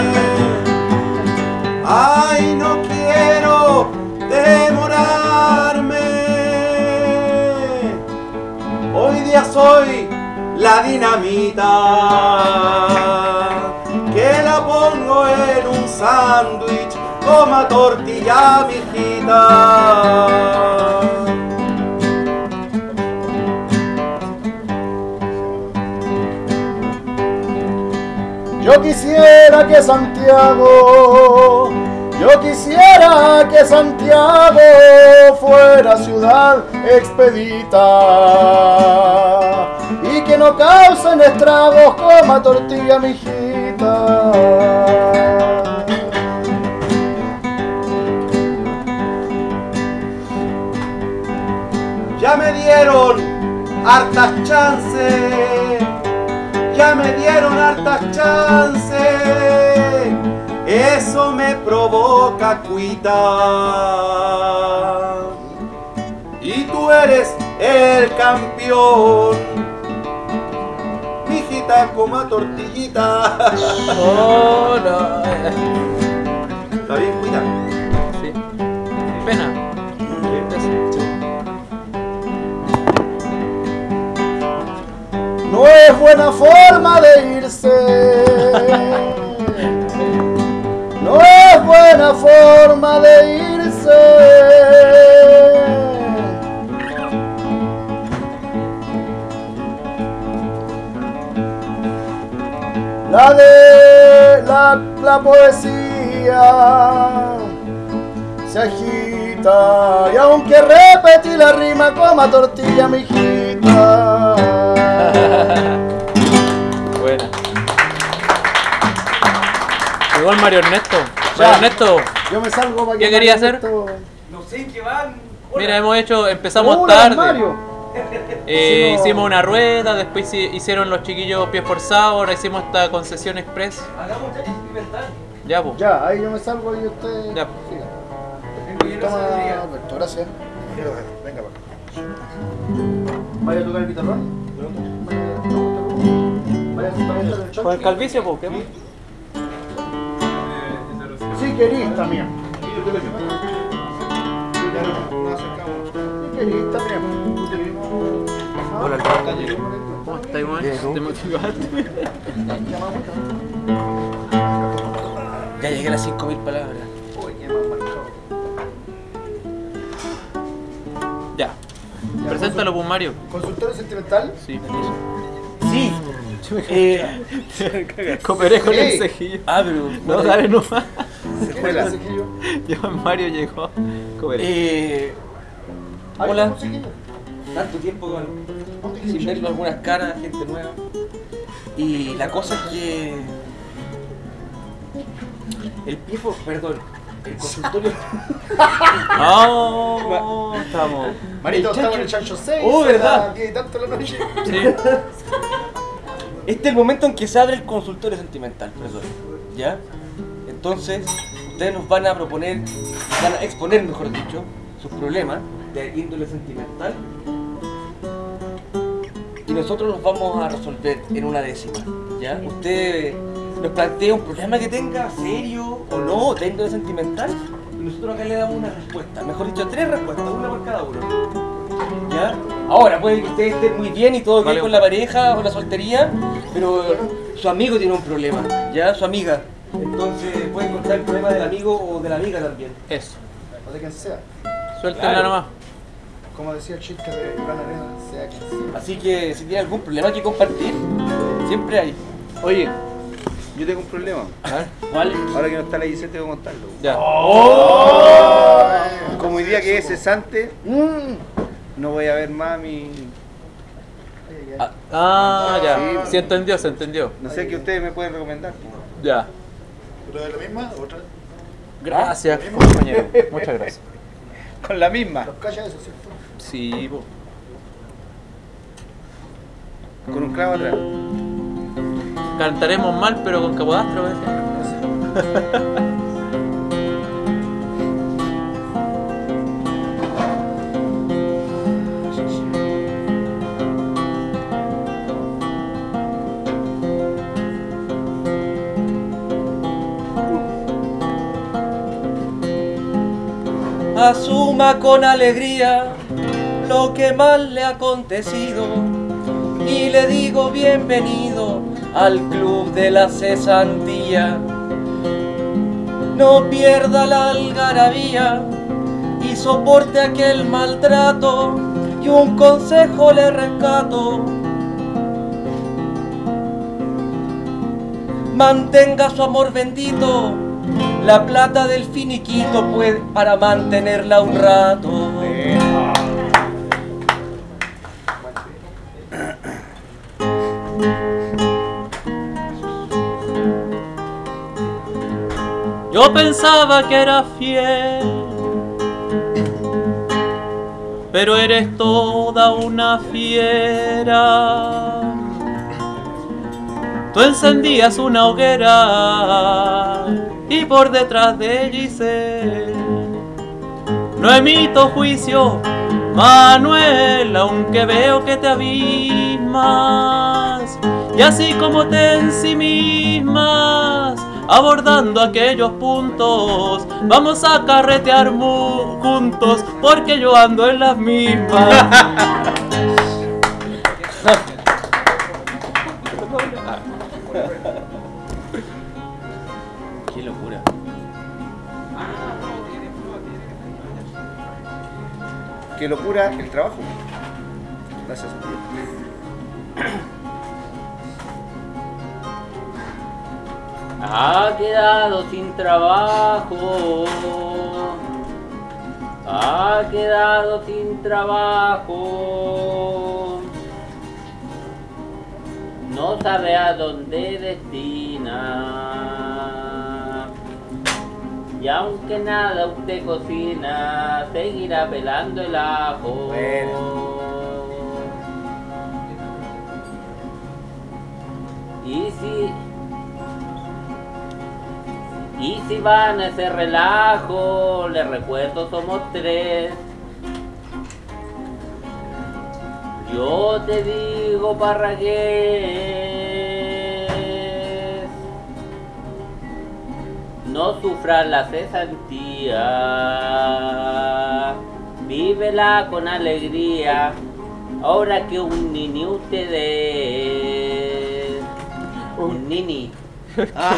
ay, no quiero demorarme. Hoy día soy la dinamita, que la pongo en un sándwich, coma tortilla, mijita. Yo quisiera que Santiago, yo quisiera que Santiago fuera ciudad expedita y que no causen estragos, coma tortilla, mijita. Ya me dieron hartas chances, ya me dieron hartas chances, eso me provoca cuita. Y tú eres el campeón, mijita, coma tortillita. Oh, no. ¿Está bien, cuita? Sí. Pena. No es buena forma de irse, no es buena forma de irse. La de la, la poesía se agita y aunque repetí la rima, coma tortilla, mijita. Buena. Llegó el Mario Ernesto. Ya. Mario Ernesto, Yo me salgo para que ¿qué quería Mario hacer? Ernesto- No sé en qué van. mira, hemos hecho, empezamos Hola, tarde. Mario. Eh, Hicimos- hicimos una rueda, después hici- hicieron los chiquillos pies forzados, ahora hicimos esta concesión express. Hagamos ya experimental. Ya, pues. Ya, ahí yo me salgo y usted. Ya. siga. Tengo que ir a Toma, esa Alberto, gracias. Venga para acá. ¿Vaya a tocar el guitarrón? ¿Vaya a tocar el choncho? Con el calvicio, ¿por qué? Sí, querís también. Sí, querís también. Hola, Alberto. ¿Cómo estás, man? ¿Te motivaste? Ya llegué a las cinco mil palabras. Ya. Preséntalo, pues, Mario. ¿Consultorio sentimental? Sí. Sí. Eh, Cooperé con Sí. el cejillo. ah, pero. No, dale nomás. Se fue la cejillo. Yo, Mario llegó. Cooperé. Eh, Ay, Hola. un cejillo. tanto tiempo con, Un sin cejillo. verlo, algunas caras, gente nueva. Y la cosa es que. El piefo, perdón, el consultorio. Oh, estamos. Marito, El estamos en chancho. el chancho seis. Oh, ¿verdad? son las diez y tanto de la noche. Sí. Este es el momento en que se abre el consultorio sentimental, profesor. ¿Ya? Entonces, ustedes nos van a proponer, van a exponer, mejor dicho, sus problemas de índole sentimental. Y nosotros los vamos a resolver en una décima. ¿Ya? Usted nos plantea un problema que tenga serio o no, de índole sentimental. Y nosotros acá le damos una respuesta. Mejor dicho, tres respuestas, una por cada uno. ¿Ya? Ahora, puede que usted esté muy bien y todo bien Vale. con la pareja o la soltería, pero su amigo tiene un problema, ¿ya? Su amiga. Entonces puede encontrar el problema del amigo o de la amiga también. Eso. O de quien sea. Suéltenla Claro. nomás. Como decía el chiste de Gran Arena, sea quien sea. Así que si tiene algún problema que compartir, siempre hay. Oye, yo tengo un problema. ¿Cuál? Ahora que no está la Giselle, tengo que contarlo. Ya. Como hoy día que es cesante, no voy a ver más a mi... Ah, Ah, ya. Sí. Sí, entendió, se entendió. No sé qué ustedes me pueden recomendar. Ya. ¿Pero de la misma? ¿Otra? Gracias, compañero. Muchas gracias. Con la misma. Los calla eso, ¿cierto? Sí, po. Con un clavo atrás. Cantaremos mal, pero con capodastro, decía. Asuma con alegría lo que mal le ha acontecido y le digo bienvenido al club de la cesantía. No pierda la algarabía y soporte aquel maltrato, y un consejo le rescato: mantenga su amor bendito, la plata del finiquito puede para mantenerla un rato. Yo pensaba que era fiel, pero eres toda una fiera. Tú encendías una hoguera y por detrás de Giselle no emito juicio, Manuel, aunque veo que te abismas, y así como te ensimismas abordando aquellos puntos, vamos a carretear mu- juntos, porque yo ando en las mismas. Qué locura. Qué locura el trabajo. Gracias. Ha quedado sin trabajo. Ha quedado sin trabajo. No sabe a dónde destina. Y aunque nada usted cocina, seguirá pelando el ajo. Y si Y si van a ese relajo, les recuerdo somos tres. Yo te digo, Parragués, no sufras la cesantía, vívela con alegría, ahora que un nini ustedes, un nini. Ah.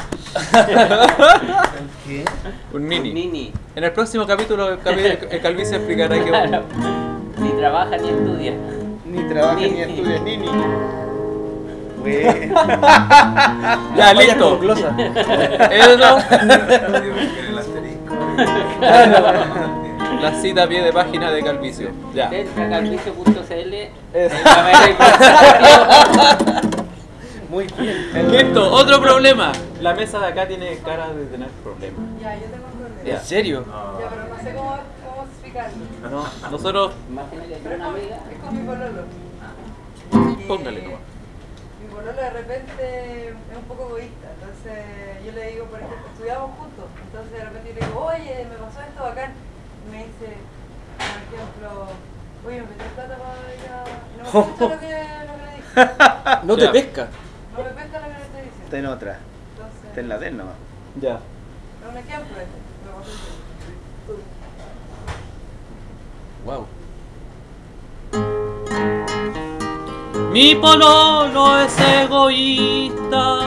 ¿Qué? Un nini. Un nini. En el próximo capítulo el Calvi- el Calvicio explicará que Claro. Ni trabaja ni estudia. Ni trabaja ni Ni- estudia ni ni. Bueno. ya, listo. Glosa. Eso. La cita a pie de página de Calvicio. Ya. Entra a calvicio punto c l. Es- Muy bien. Listo, otro problema. La mesa de acá tiene cara de tener problemas. Ya, yo tengo un problema. ¿En serio? Ya, pero no sé cómo, cómo explicarlo. No, nosotros, Imagina que es Pero una es con, amiga. es con mi pololo. póngale Y nomás. Mi pololo de repente es un poco egoísta. Entonces yo le digo, por ejemplo, estudiamos juntos. Entonces de repente yo le digo, oye, me pasó esto bacán. Y me dice, por ejemplo, oye, me metí plata para ir a... Y no me escucha lo que, lo que le dije. No te Ya. pesca. No me pesca lo que le estoy diciendo. Está en otra. Entonces, Está en la de él nomás. Ya. es un ejemplo este. Me pasó esto. Wow. Mi pololo es egoísta,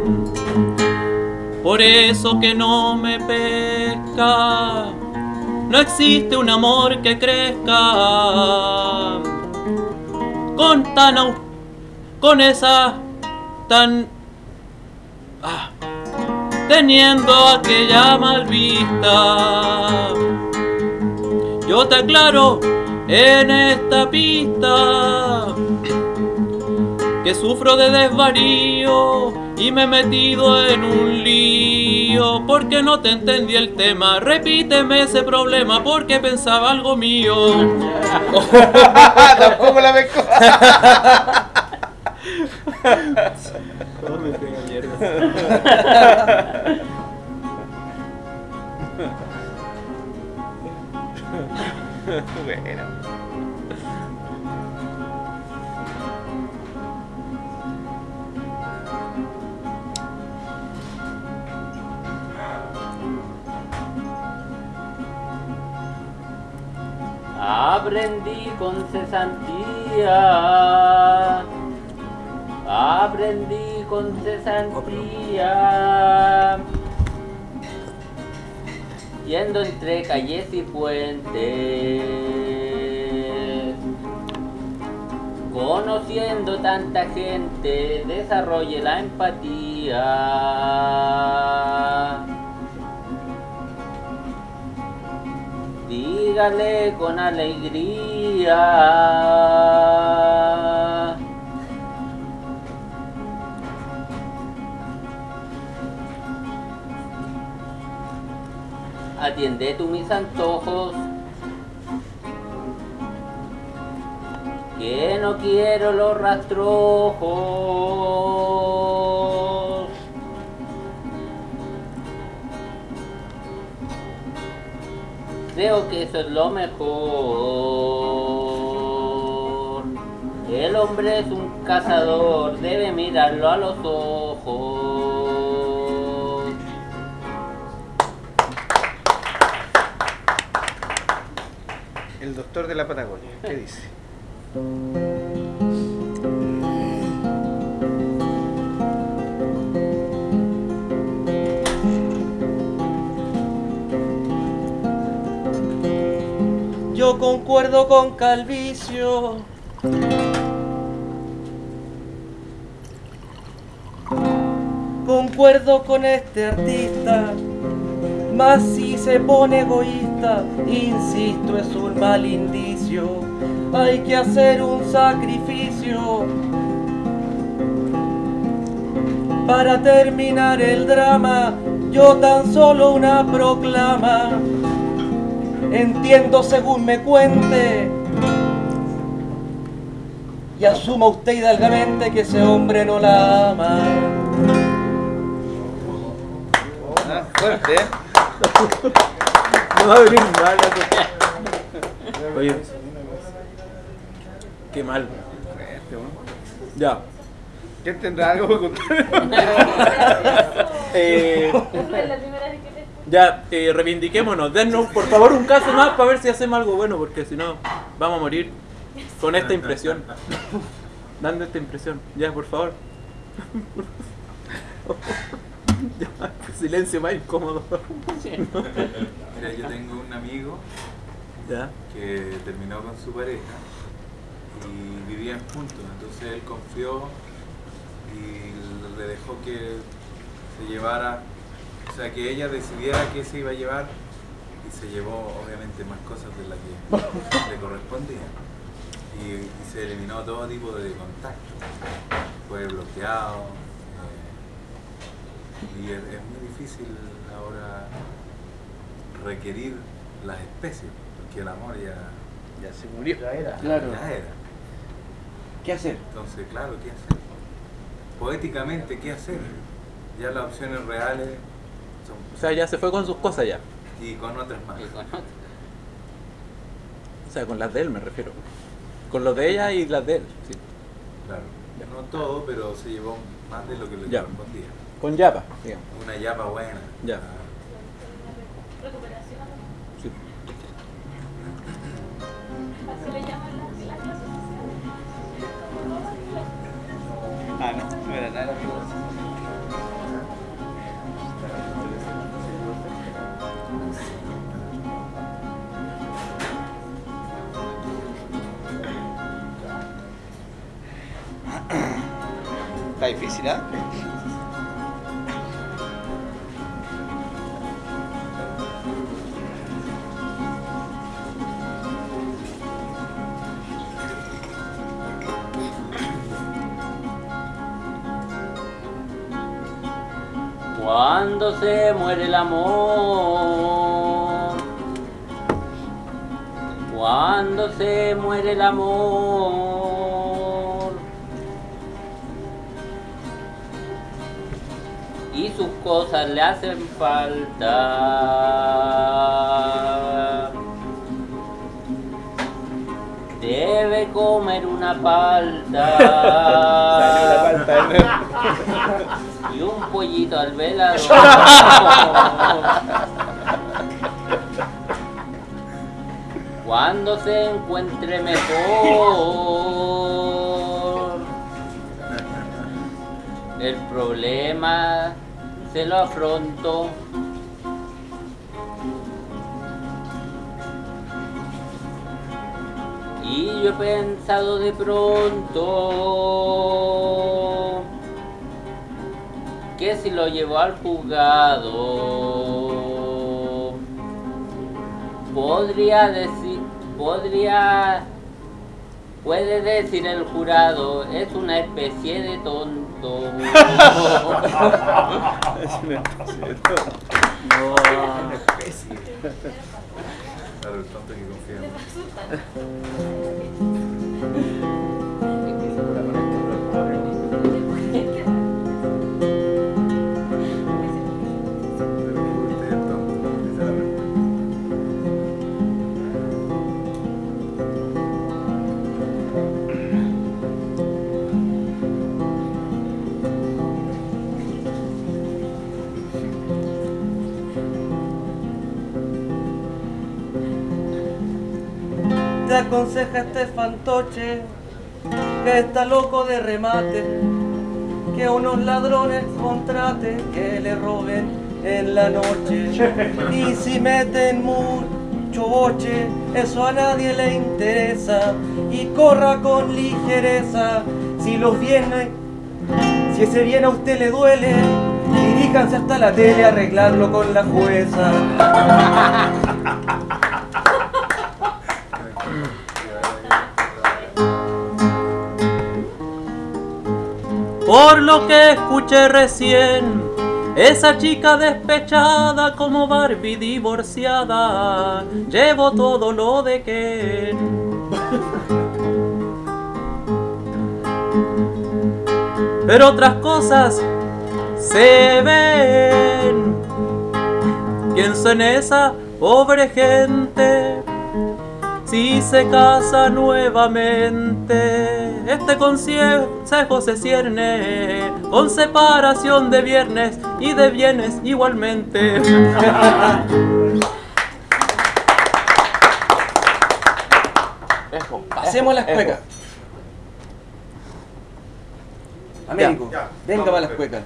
por eso que no me pesca. No existe un amor que crezca con tan au- con esa tan ah, teniendo aquella mal vista. Yo te aclaro en esta pista que sufro de desvarío y me he metido en un lío porque no te entendí el tema. Repíteme ese problema porque pensaba algo mío. Tampoco la pesco. No me pega mierda. Bueno. Aprendí con cesantía, aprendí con cesantía, yendo entre calles y puentes, conociendo tanta gente, desarrolle la empatía. Dígale con alegría. Atiende tú mis antojos, que no quiero los rastrojos. Creo que eso es lo mejor. El hombre es un cazador, debe mirarlo a los ojos. El doctor de la Patagonia, ¿qué dice? Yo concuerdo con Calvicio. Concuerdo con este artista. Más si se pone egoísta, insisto, es un mal indicio. Hay que hacer un sacrificio para terminar el drama. Yo tan solo una proclama. Entiendo según me cuente y asuma usted hidalgamente que ese hombre no la ama. Ah, fuerte, ¿eh? No va a venir mal la cosa. Oye, Qué mal. Ya. ¿Quién tendrá algo que contar? eh, Es la primera vez que te escucho. ya, eh, reivindiquémonos. Dennos, por favor, un caso más para ver si hacemos algo bueno, porque si no, vamos a morir con esta impresión. Dando esta impresión. Ya, por favor. Ya, qué silencio más incómodo. Mira, yo tengo un amigo Ya. que terminó con su pareja y vivían juntos, entonces él confió y le dejó que se llevara, o sea, que ella decidiera qué se iba a llevar y se llevó obviamente más cosas de las que le correspondían y, y se eliminó todo tipo de contacto, fue bloqueado eh, y es, es muy difícil ahora requerir las especies porque el amor ya, Ya se murió. Ya era. Claro. ya era. ¿Qué hacer? Entonces, claro, ¿qué hacer? Poéticamente, ¿qué hacer? Ya las opciones reales son... O sea, ya se fue con sus cosas ya. Y con otras más. Y con otro. O sea, con las de él me refiero. Con lo de ella y las de él. Sí. Claro. No todo, pero se llevó más de lo que le Ya. correspondía. Con yapa, digamos. Una yapa buena. Ya. Recuperación. Sí. Así le llaman las las clases sociales. Ah, no, no era nada. Está difícil, ¿ah? Cuando se muere el amor, cuando se muere el amor y sus cosas le hacen falta, debe comer una palta. Salió la palta. Y un pollito al velador. Cuando se encuentre mejor, el problema se lo afronto. Y yo he pensado de pronto que si lo llevo al juzgado podría decir, podría, puede decir el jurado, es una especie de tonto. Es una especie de todo. No. Claro, el tonto que confía en Te aconseja este fantoche que está loco de remate, que unos ladrones contrate que le roben en la noche. Y si meten mucho boche, eso a nadie le interesa. Y corra con ligereza, si los viene, si ese bien a usted le duele, diríjanse hasta la tele a arreglarlo con la jueza. Por lo que escuché recién, esa chica despechada como Barbie divorciada, llevo todo lo de Ken. Pero otras cosas se ven. Pienso en esa pobre gente, si se casa nuevamente. Este consejo se cierne con separación de viernes y de bienes igualmente. Pasemos a las cuecas. Américo, Ya, venga vamos, para las cuecas.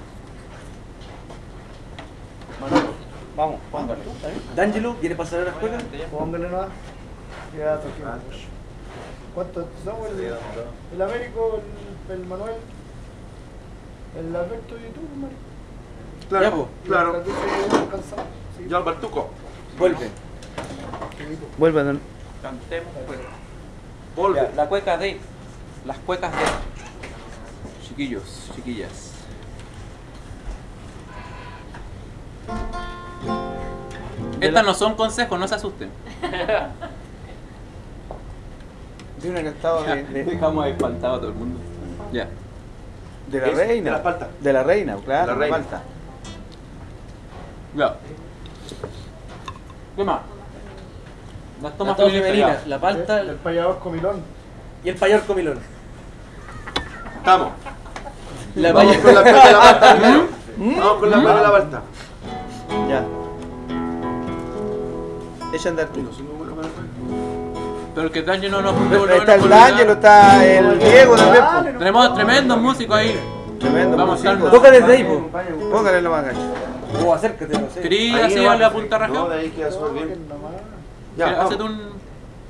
Manolo, vamos, póngale. D'Angelo, ¿quiere pasar a las cuecas? Póngale nomás. Ya toquemos. ¿Cuántos somos? El, el Américo, el, el Manuel, el Alberto y tú, hermano. Claro, Ya, po. claro. Sí. Ya, Bartuco. Vuelve. Vuelve, don. Cantemos pues. Volve. Ya, la cueca de. Las cuecas de. Chiquillos, chiquillas. Estas no son consejos, no se asusten. Tiene un estado de, de, Dejamos espantado a todo el mundo. Ya. de la Es reina. de la falta. De la reina, claro, La la reina. falta. Ya. ¿Qué más? Las La tomas toma femeninas. femenina, ya. la palta El payador comilón. y el payor comilón. Estamos. La Vamos paya- con la cueca de la falta primero. Vamos con la cueca de la falta. Ya. Echa a andar tú. Pero que D'Angelo no nos Pero está el D'Angelo, está el Diego también. po. Tenemos tremendos músicos ahí. Tremendo. Vamos a músico. estar- Toca desde ahí, po. Póngale la manga. O acércate, no sé. ¿Querí Ahí así nomás. a la punta No, región? de ahí queda súper bien. Ya, Ya, Hacete vamos. un...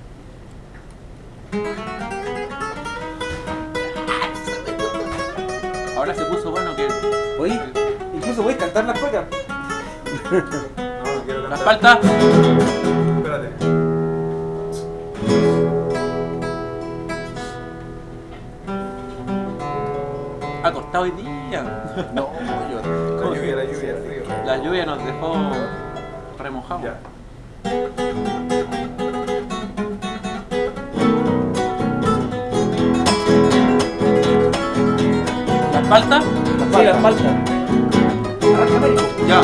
Ahora se puso bueno que... Oye, incluso voy a cantar las cuecas. No, no quiero Las cantar. faltas. Espérate. Ha costado hoy día. No, yo. La lluvia, la lluvia, el frío. La lluvia nos dejó remojados. Ya. Las faltas. Sí, las faltas. Arranca, Américo. Ya.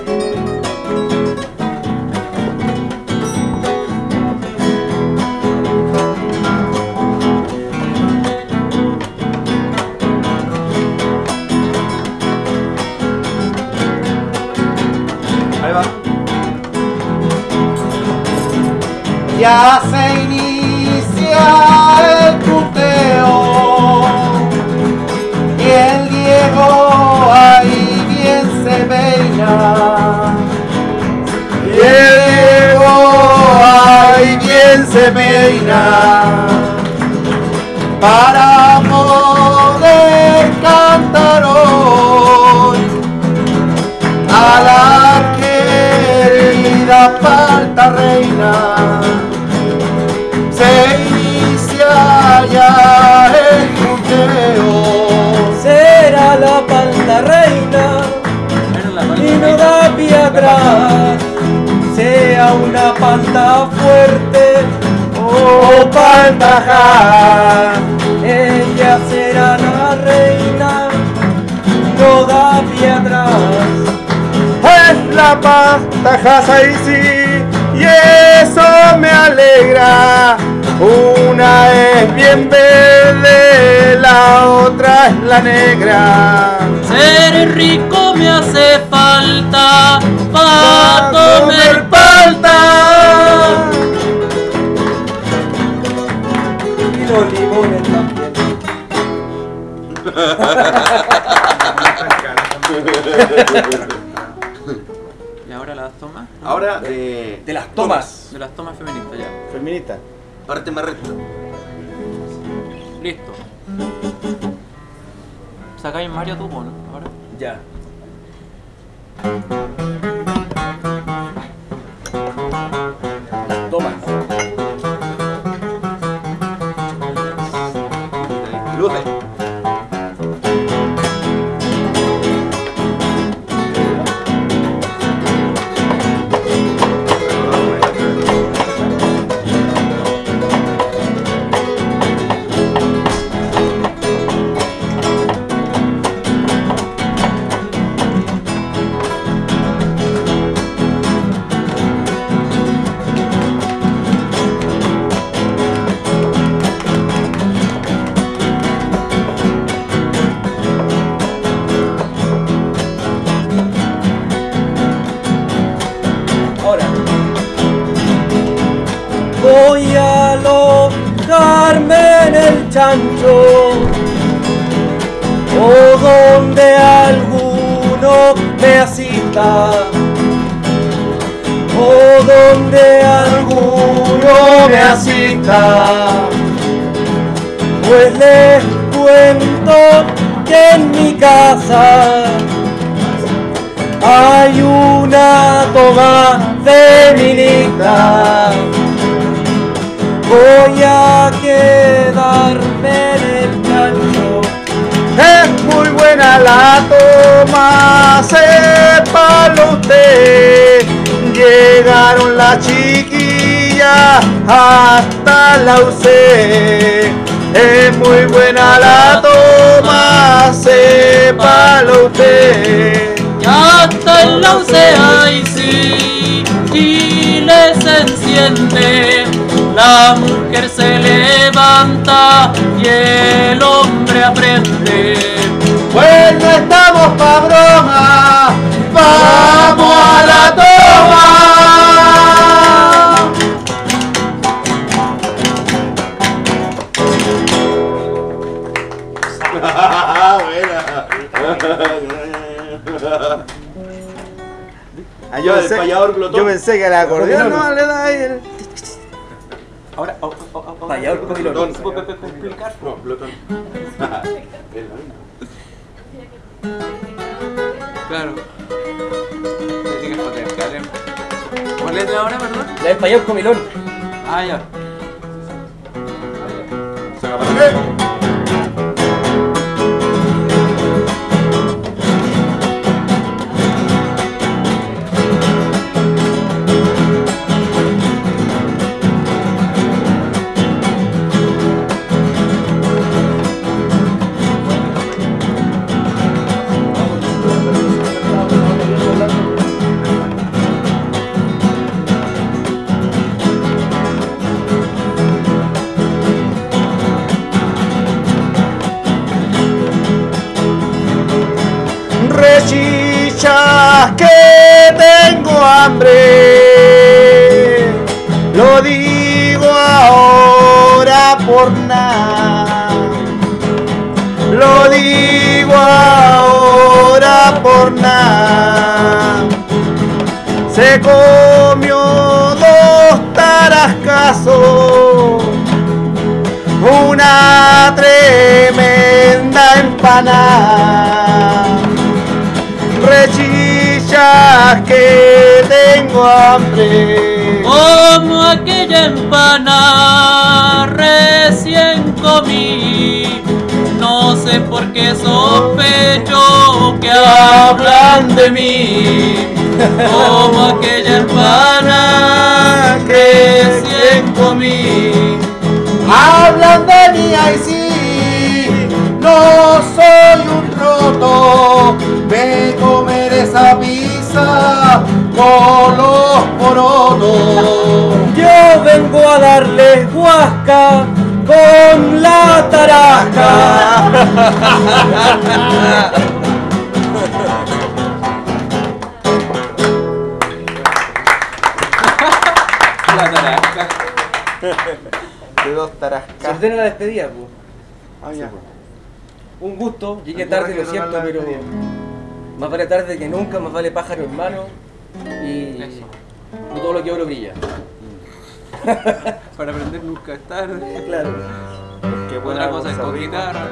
Ahí va. Ya se inicia el punteo y el Diego ahí bien se peina. Y el Diego ahí bien se peina para poder cantar hoy a la querida falta reina. Se inicia ya el punteo. Será la palta reina Era la falta. y no da pie atrás. Sea una palta fuerte Oh, paltaja. ella será la reina, no da pie atrás. Es la paltaja y sí, y eso me alegra. Una es bien verde, la otra es la negra. Ser rico me hace falta para comer palta. Y los limones también. Y ahora las tomas. Ahora de, De las tomas. De las tomas feministas ya. Feminista. Parte más recta. Listo. Sacáis Mario tú, ¿no? Ahora. Ya. Las tomas. Luce. chancho o donde alguno me asista o donde alguno me asista, pues les cuento que en mi casa hay una toma feminista. Voy a quedarme en el chancho. Es muy buena la toma, sépalo usted. Llegaron las chiquillas hasta la U C. Es muy buena la toma, sépalo usted. Y hasta en la U C I sí, y les enciende. La mujer se levanta y el hombre aprende. Pues no estamos pa' broma, vamos a la toma. Ah, yo, Ya, el pensé, payador glotón. yo pensé que el acordeón no le da ahí el... Ahora, oh, oh, oh, oh, Payador comilón. Glotón. ¿se puede explicar? No, glotón. Es lo mismo. Claro. Tiene que patriarcal, ¿eh? ¿Cuál es de ahora, perdón? La del payador comilón. Ah, ya. Saca para acá. Rechichas que tengo hambre, lo digo ahora por nada, lo digo ahora por nada. Se comió dos tarascazos, una tremenda empanada. Rechichas que tengo hambre, Como aquella empanada recién comí. No sé por qué sospecho que hablan de mí. Como aquella empanada recién comí. hablan de mí, ay sí, no soy un roto, me comeré esa pizza con los porotos. Yo vengo a darles huasca con la tarasca. La tarasca. De dos Se tarascas. ordena la despedida, pues. Ah, ya. Un gusto, llegué ¿Alguna tarde, que lo siento, ordenar la pero despedida? más vale tarde que nunca, más vale pájaro hermano. Y Eso. no todo lo que oro brilla. Para aprender nunca es tarde. Claro. Qué buena Otra cosa es con rima. guitarra.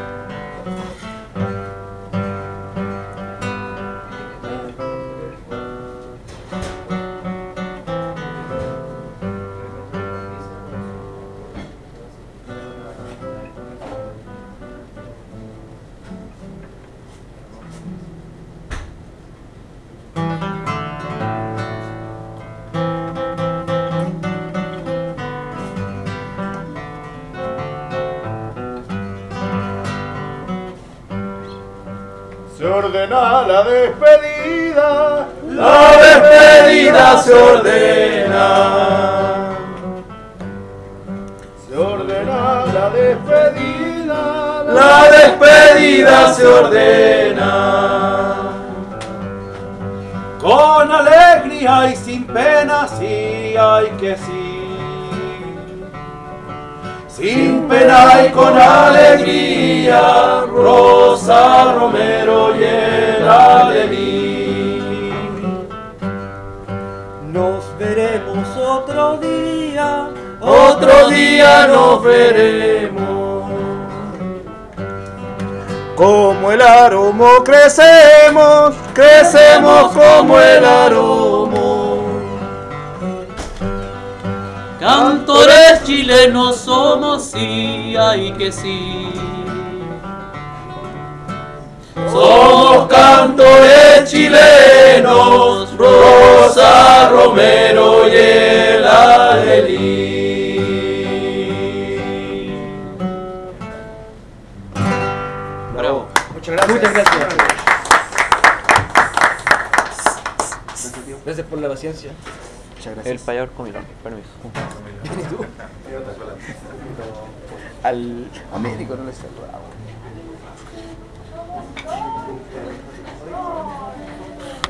Se ordena la despedida, La despedida se ordena. se ordena la despedida, La despedida se ordena. Con alegría y sin pena, sí, hay que sí. Sin pena y con alegría, Rosa Romero llena de mí. Nos veremos otro día, Otro día nos veremos. Como el aromo crecemos, Crecemos como el aromo. Cantores chilenos somos, sí, ay que sí. Somos cantores chilenos, Rosa Romero y el Adelí. Bravo. Muchas gracias. Muchas gracias. Gracias por la paciencia. Muchas gracias. El payador comilón, permiso. ¿Y tú? Al Américo no le saludamos.